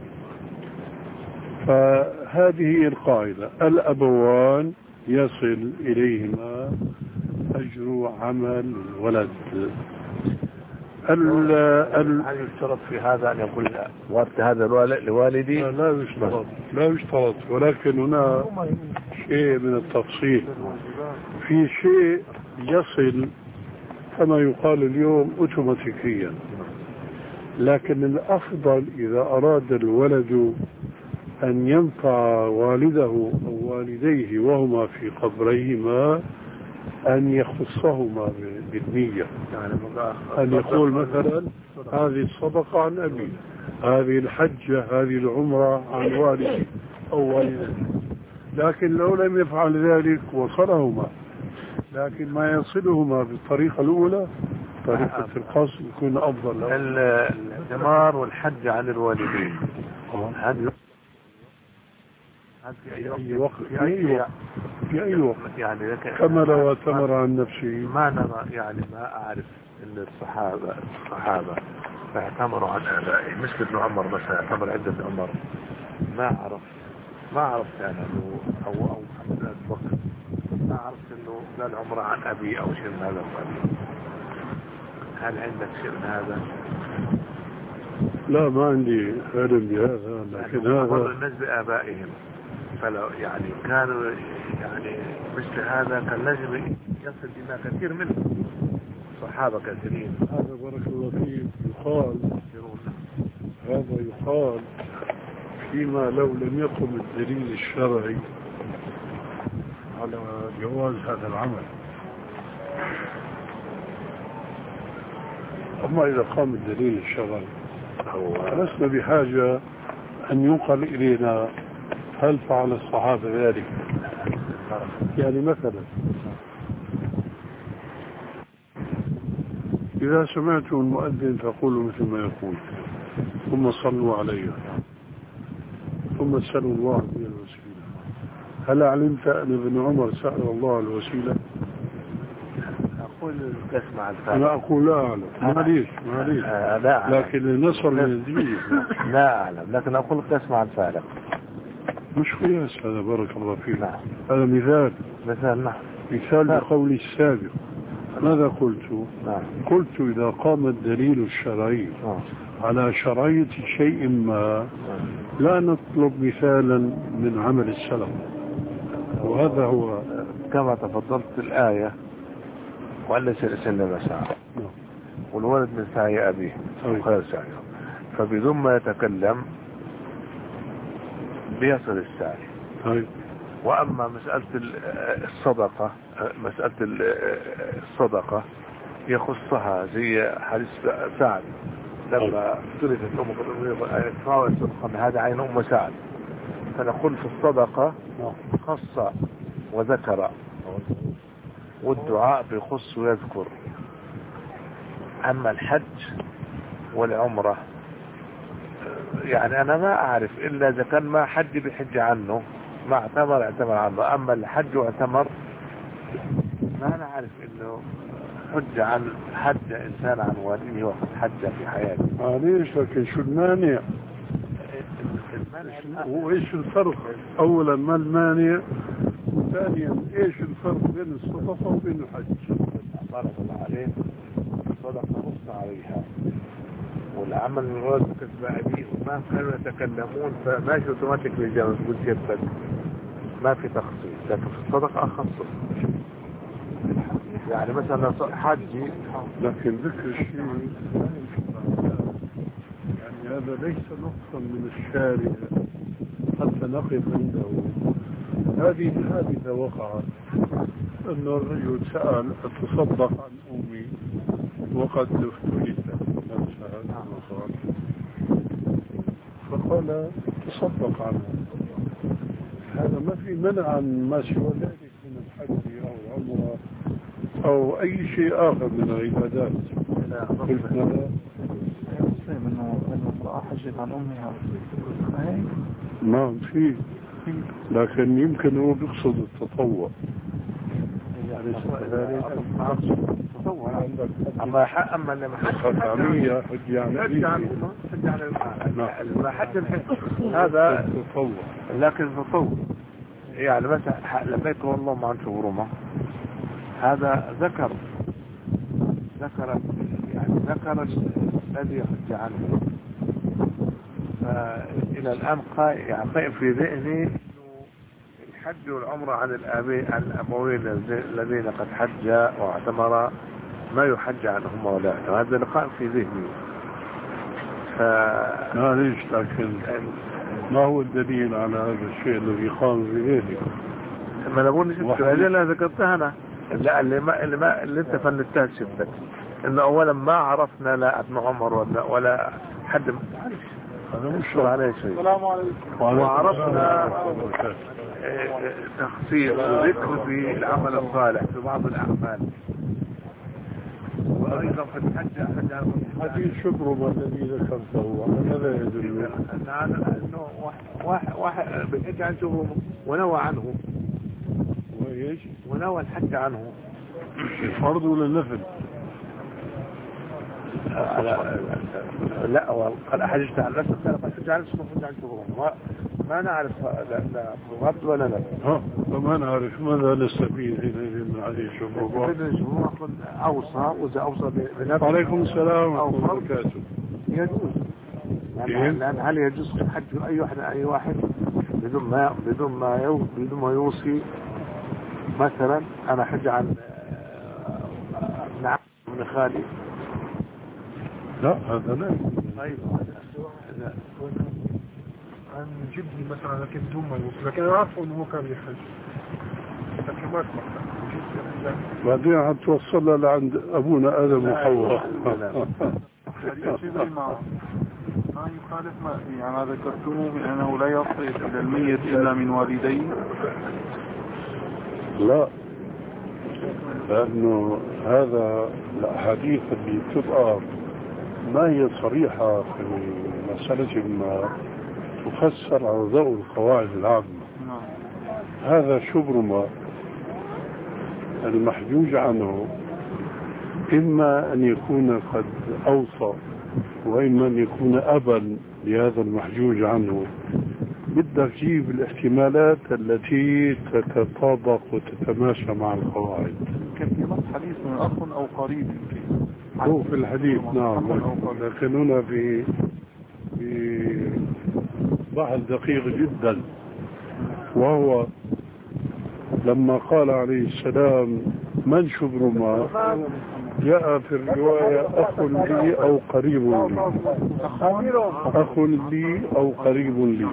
فهذه هي القاعدة: الأبوان يصل إليهما أجر عمل الولد. هل يشترط في هذا أن يقول ورث هذا لوالدي؟ لا, لا يشترط لا يشترط ولكن هنا شيء من التفصيل. في شيء يصل كما يقال اليوم اوتوماتيكيا، لكن الأفضل إذا أراد الولد أن ينفع والده أو والديه وهما في قبريهما أن يخصهما بالنية. أن يقول مثلا: هذه الصدقة عن أبي، هذه الحجة، هذه العمرة عن والدي أو والدتي. لكن لو لم يفعل ذلك وصلهما، لكن ما يصلهما بالطريقة الأولى طريقة القصد يكون أفضل. الثمار والحج عن الوالدين هذه في أي وقت في أي وقت في أي وقت يعني كما لو اعتمر عن نفسه. ما نرى يعني ما أعرف أن الصحابة الصحابة اعتمروا عن آبائهم، مثل ابن عمر مثلا اعتمر عدة عمر. ما أعرف ما عرفت أنا أنه أو أو محمد بن بكر ما عرفت أنه لا العمرة عن أبي أو شيء من هذا القبيل. هل عندك شيء من هذا؟ لا ما عندي علم بهذا، لكن يعني هذا الناس بآبائهم، فلو يعني كانوا يعني مثل هذا كان لازم يصل إلى كثير منه. صح الصحابة كثيرين. هذا بارك الله فيك يقال هذا يقال فيما لو لم يقم الدليل الشرعي على جواز هذا العمل. أما إذا قام الدليل الشرعي لسنا بحاجة أن ينقل إلينا هل فعل الصحابة ذلك. يعني مثلا إذا سمعتم المؤذن فقولوا مثل ما يقول ثم صلوا عليه ثم اسألوا الله بي الوسيلة. هل علمت أن ابن عمر سأل الله الوسيلة؟ أقول تسمع الفارق. أنا أقول لا أعلم. معليش معليش لكن لنصل للدليل لا أعلم لكن أقول تسمع الفارق. مش قياس هذا بارك الله فيك. نعم. هذا مثال مثال. نعم. مثال بقولي السابق. ماذا قلت؟ نعم. قلت إذا قام الدليل الشرعي نعم. على شرعية شيء ما لا نطلب مثالا من عمل السلف. وهذا هو كما تفضلت الآية وأن ليس الإنسان مسعى والولد من سعي أبيه وخير سعيه فبدون ما يتكلم بيصل السعي. طيب. وأما مسألة الصدقة مسألة الصدقة يخصها زي حديث سعد لما تركت أم هذا عين أم سعد فنقول في الصدقة خص وذكر والدعاء بيخص ويذكر. أما الحج والعمرة يعني أنا ما أعرف إلا إذا كان ما حد بيحج عنه ما اعتمر اعتمر عنه. أما الحج واعتمر ما نعرف إنه حج عن حج إنسان عن والده وقد حج في حياته. معليش لكن شو المانع؟ وإيش الفرق؟ أولا ما المانع؟ وثانيا إيش الفرق بين الصدقة وبين الحج؟ بارك الله عليه. الصدقة نص عليها والعمل من غير كسب أبيه وما كانوا يتكلمون فماشي اوتوماتيك للجامعة تقول يبتد ما في تخصيص. لكن في الصدقة أخصص يعني مثلا حجي لكن ذكر الشيء يعني هذا ليس نقصا من الشارع حتى نقف عنده. هذه الحادثة وقعت أن الرجل سأل أتصدق عن أمي وقد افتلت نفسها فقال تصدق عنها. هذا ما في منع عن ما سوى ذلك من الحج أو العمرة أو أي شيء آخر من العبادات. قلت ماذا؟ يقسم أنه المرأة حجت عن أمها نعم في لكن يمكن هو بيقصد التطوع. أما حق أما لما حج عمية حج يعني حج عن حج عن الماء حج الحج هذا التطوع. لكن التطوع يعني مثلا لما يكون الله ما عنده غرمة هذا ذكر ذكر يعني ذكر الذي حج عنه. فإلى الآن يعني قائم في ذهني الحج والعمرة عن الآبين عن الأبوين الذين قد حج واعتمر ما يحج عنهم ولا هذا لقاء في ذهني. ف... لا ليش لكن ما هو الدليل على هذا الشيء الذي قام في ذهنك؟ ما نقول نشوف هذه اللي ذكرتها أنا لا اللي ما اللي ما اللي أنت فلتها شفتك إنه أولا ما عرفنا لا ابن عمر ولا ولا حد هذا مش عليه شيء. السلام عليكم. وعرفنا تخصيص وذكر في العمل الصالح في بعض الأعمال. وأيضا في الحج حديث شبرمة الذي ذكرته على ماذا يدل؟ أنه واحد واحد بالحج عن شبرمة ونوى عنه. وإيش؟ ونوى الحج عنه. الفرض ولا النفل؟ لا لا قال حجت عن نفسه قال حج عن نفسه حج عن شبرمة ما نعرف لا لا فرض ولا لا. ها فما نعرف ماذا نستفيد حينئذ من هذه الشبرمة؟ الشبرمة أوصى وإذا أوصى بنفسه. عليكم السلام ورحمة الله وبركاته. يجوز. يعني هل يجوز حج أي واحد أي واحد بدون ما بدون ما يو بدون ما يوصي مثلا أنا حج عن نعم من هذا خالي؟ لا هذا لا. أيوة لا. عن جدي مثلا لكن بدون ما يوصل، لكن أنا عارفه إنه هو كان يحج لكن ما اسمع. بعدين هتوصلها لعند أبونا آدم وحواء. ما يخالف ما يعني ذكرتموه من أنه لا يصل إلى الميت إلا من والديه. لا، لأنه هذا الأحاديث اللي تبقى ما هي صريحة في مسألة ما تفسر على ضوء القواعد العامة. هذا شبرمة المحجوج عنه إما أن يكون قد أوصى وإما أن يكون أبا لهذا المحجوج عنه. بدك تجيب الاحتمالات التي تتطابق وتتماشى مع القواعد. كان في نص حديث من أخ أو قريب هو في الحديث نعم، لكن هنا في في بحث دقيق جدا، وهو لما قال عليه السلام من شبرما جاء في الرواية أخ لي أو قريب لي، أخ لي أو قريب لي.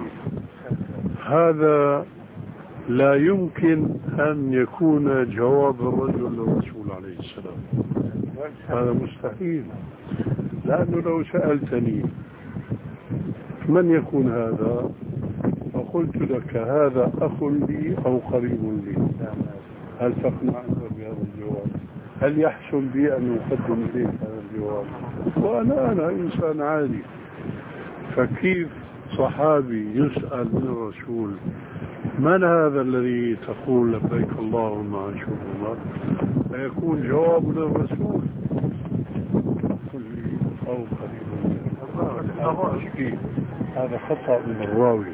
هذا لا يمكن أن يكون جواب الرجل للرسول عليه السلام، هذا مستحيل. لأنه لو سألتني من يكون هذا فقلت لك هذا أخ لي أو قريب لي، هل تقنع أنت بهذا الجواب؟ هل يحسن بي أن أقدم إليك هذا الجواب؟ وأنا أنا إنسان عادي، فكيف صحابي يسأل من الرسول من هذا الذي تقول لبيك اللهم عن شبهه، فيكون جواب للرسول قل لي أو قريب لي. هذا خطأ من الراوي.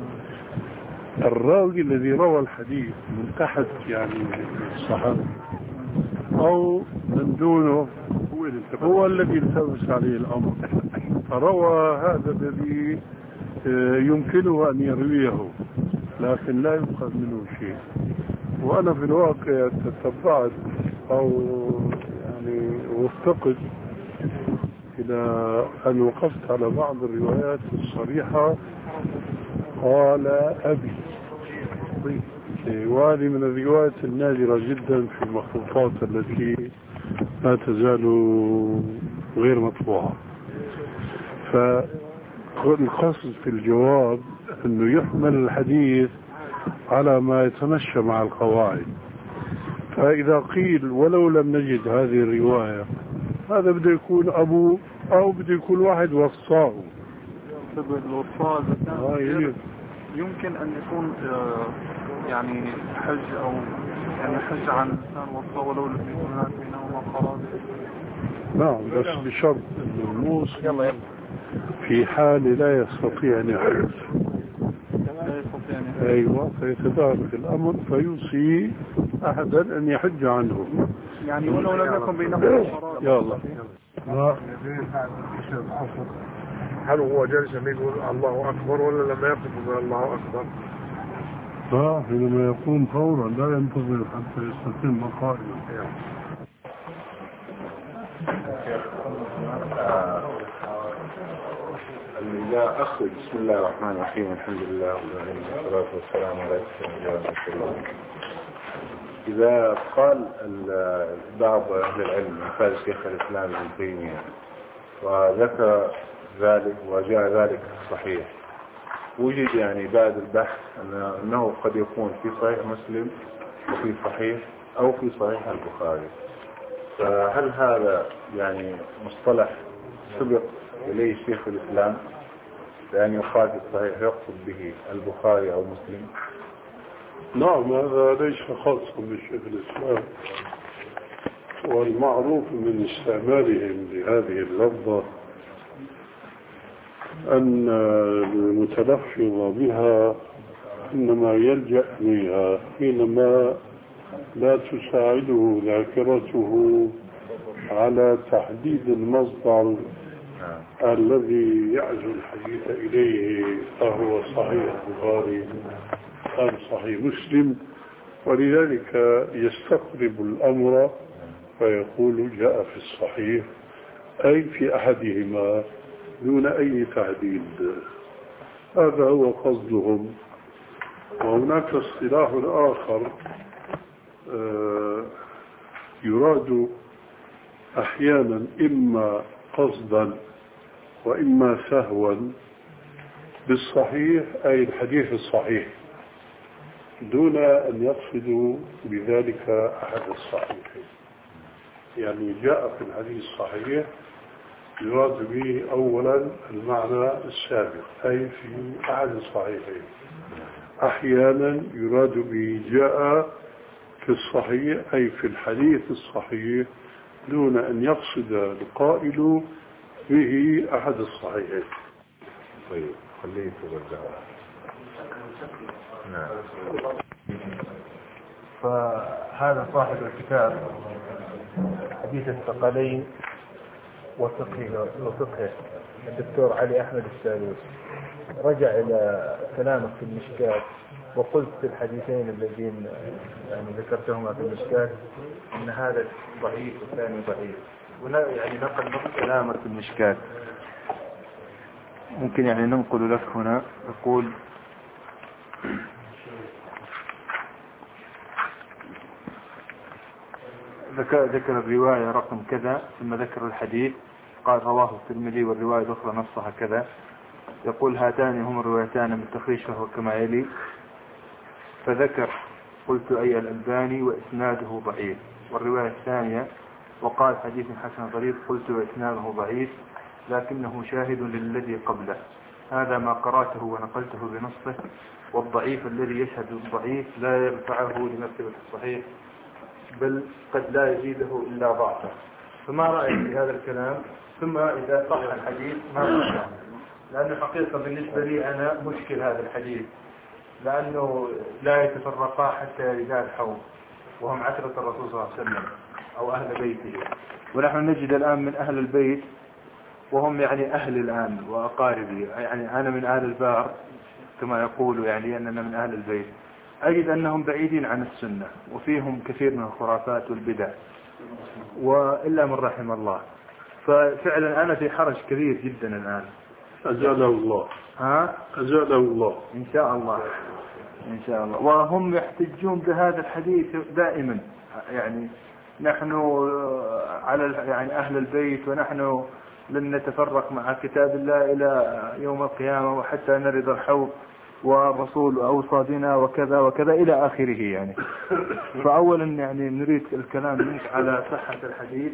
الراوي الذي روى الحديث من تحت يعني الصحابي أو من دونه هو الذي التبس عليه الأمر، فروى هذا الذي يمكنه أن يرويه لكن لا يؤخذ منه شيء. وأنا في الواقع تتبعت أو يعني وفقت إلى أن وقفت على بعض الروايات الصريحة قال أبي، وهذه من الروايات النادرة جدا في المخطوطات التي لا تزال غير مطبوعة. فالقصد في الجواب أنه يحمل الحديث على ما يتمشى مع القواعد. فإذا قيل ولو لم نجد هذه الرواية هذا بده يكون أبوه أو بده يكون واحد وصاه. الوصاء يمكن أن يكون يعني حج أو يعني حج عن إنسان وصاه ولو لم يكن هناك بينهما قرابة. نعم، بس بشرط أن الموصي في حال لا يستطيع أن يحج. أيوة، فيتدارك الأمر فيوصي أحدا أن يحج عنه يعني ولو لم يكن بينهما قرابة. يلا. هل هو جالس يقول الله أكبر ولا لما يقف الله أكبر؟ لا، حينما يقوم فورا لا ينتظر حتى يستتم قائما. يا أخي بسم الله الرحمن الرحيم، الحمد لله والصلاة والسلام على رسول الله. إذا قال بعض أهل العلم مثال شيخ الإسلام ابن تيمية وذكر ذلك وجاء ذلك صحيح، وجد يعني بعد البحث أنه قد يكون في صحيح مسلم وفي صحيح أو في صحيح البخاري، فهل هذا يعني مصطلح سبق إليه شيخ الإسلام لأن يقال الصحيح يقصد به البخاري أو مسلم؟ نعم، هذا ليس خاصا بالشيخ الإسلام، والمعروف من استعمالهم لهذه اللفظة أن المتلفظ بها إنما يلجأ إليها حينما لا تساعده ذاكرته على تحديد المصدر الذي يعزو الحديث إليه، فهو صحيح البخاري أم صحيح مسلم، ولذلك يستقرب الأمر فيقول جاء في الصحيح أي في أحدهما دون أي تعديل. هذا هو قصدهم. وهناك اصطلاح آخر يراد أحيانا إما قصدا وإما سهوا بالصحيح أي الحديث الصحيح دون أن يقصدوا بذلك أحد الصحيحين. يعني جاء في الحديث الصحيح يراد به أولا المعنى السابق أي في أحد الصحيحين. أحيانا يراد به جاء في الصحيح أي في الحديث الصحيح دون أن يقصد القائل به أحد الصحيحين. طيب خليه يتوجه. نعم. فهذا صاحب الكتاب حديث الثقلين وفقه وفقه الدكتور علي أحمد السالوس رجع إلى كلامك في المشكات وقلت في الحديثين الذين يعني ذكرتهما في المشكات أن هذا ضعيف والثاني ضعيف، ولا يعني نقل نص كلامك في المشكات. ممكن يعني ننقل لك هنا يقول ذكر الرواية رقم كذا ثم ذكر الحديث قال رواه الترمذي والرواية الأخرى نصها كذا. يقول هاتان هما الروايتان من تخريج فهو كما يلي. فذكر قلت أي الألباني وإسناده ضعيف. والرواية الثانية وقال حديث حسن ضعيف قلت وإسناده ضعيف لكنه شاهد للذي قبله. هذا ما قرأته ونقلته بنصه. والضعيف الذي يشهد الضعيف لا يرفعه لمرتبة الصحيح بل قد لا يزيده إلا ضعفه. فما رأيك في هذا الكلام؟ ثم إذا صح الحديث ما صح، لأنه حقيقة بالنسبة لي أنا مشكل هذا الحديث، لأنه لا يتفرقا حتى يردا الحوض وهم عشرة الرسول صلى الله عليه وسلم أو أهل بيته، ونحن نجد الآن من أهل البيت وهم يعني أهل الآن وأقاربي، يعني أنا من أهل البار كما يقولوا يعني أننا من أهل البيت، أجد أنهم بعيدين عن السنة وفيهم كثير من الخرافات والبدع وإلا من رحم الله. ففعلا أنا في حرج كبير جدا الآن. أزاله الله. ها؟ أزاله الله إن شاء الله إن شاء الله. وهم يحتجون بهذا الحديث دائما، يعني نحن على يعني أهل البيت ونحن لن نتفرق مع كتاب الله إلى يوم القيامة وحتى نرد الحوض والرسول أوصى بنا وكذا وكذا إلى آخره يعني. فأولا يعني نريد الكلام منك على صحة الحديث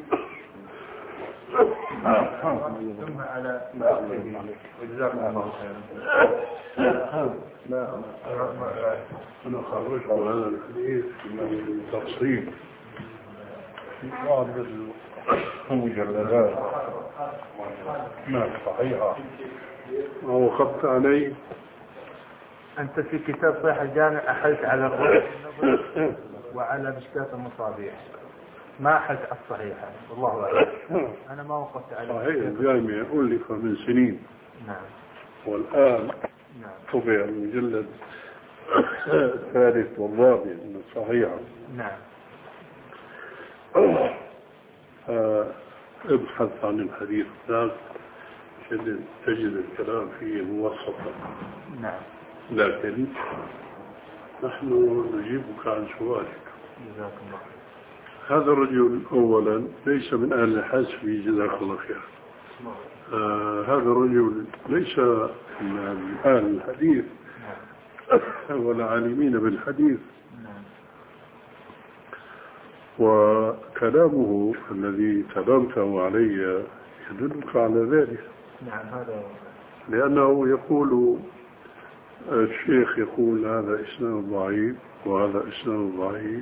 ثم على وجزاكم الله خيرا. لا أنا خرجت هذا الحديث من تفصيل في بعض المجلدات ما صحيحة ووقفت عليه. أنت في كتاب صحيح الجامع أحلت على الرؤية وعلى مشكات المصابيح، ما أحلت على الصحيحة والله أعلم. أنا ما وقفت على صحيح الجامع ألف من سنين. نعم. والآن نعم. طبع المجلد الثالث والرابع من الصحيحة. نعم. ابحث عن الحديث ذاك تجد الكلام فيه موسطا. نعم. لكن نحن نجيبك عن سؤالك. جزاك الله. هذا الرجل أولا ليس من أهل الحسب جزاك الله خير. آه هذا الرجل ليس من أهل الحديث ولا عالمين بالحديث. وكلامه الذي كلمته علي يدلك على ذلك. نعم. هذا لأنه يقول الشيخ يقول هذا إسناد ضعيف وهذا إسناد ضعيف،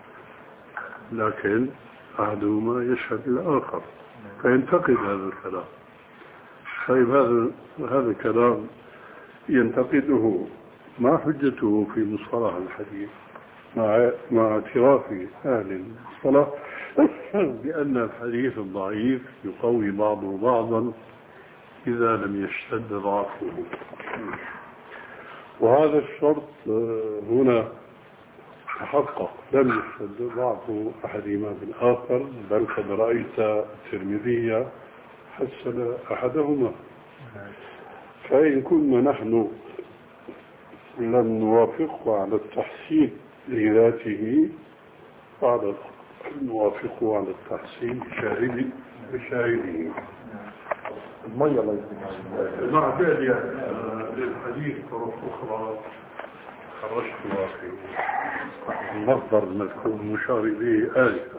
لكن أحدهما يشهد الآخر فينتقد هذا الكلام. طيب هذا هذا الكلام ينتقده، ما حجته في مصطلح الحديث مع مع اعتراف أهل المصطلح بأن الحديث الضعيف يقوي بعضه بعضا إذا لم يشتد ضعفه. وهذا الشرط هنا تحقق لم يشتد ضعف أحدهما بالآخر، بل قد رأيت الترمذي حسن أحدهما. فإن كنا نحن لم نوافقه على التحسين لذاته فعلى الأقل نوافقه على التحسين بشاهد بشاهده. المية الله يسلمك. مع ذلك للحديث طرق أخرى خرجتها في المصدر المذكور المشار إليه آلفة.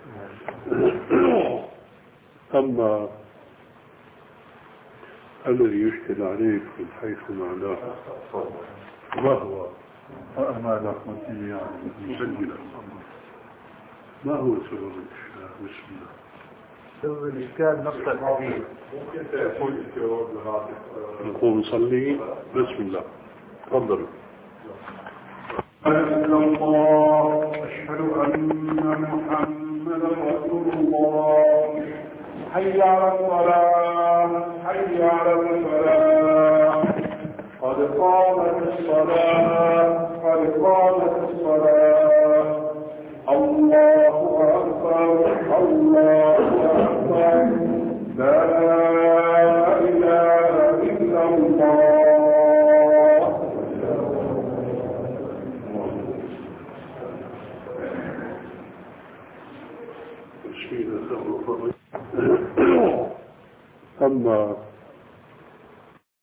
أما الذي يشكل عليك من حيث معناه وهو أعمال رحمتي يعني مسجلة، ما هو سبب الإشكال؟ بسم الله. سبب الإشكال نقص الحديث. نقوم نصلي. بسم الله. تفضلوا. أشهد الله أشهد أن محمدا رسول الله. حي على الصلاة حي على الفلاح قد قامت الصلاة قد قامت الصلاة. الله أكبر الله أكبر لا إله إلا الله. أما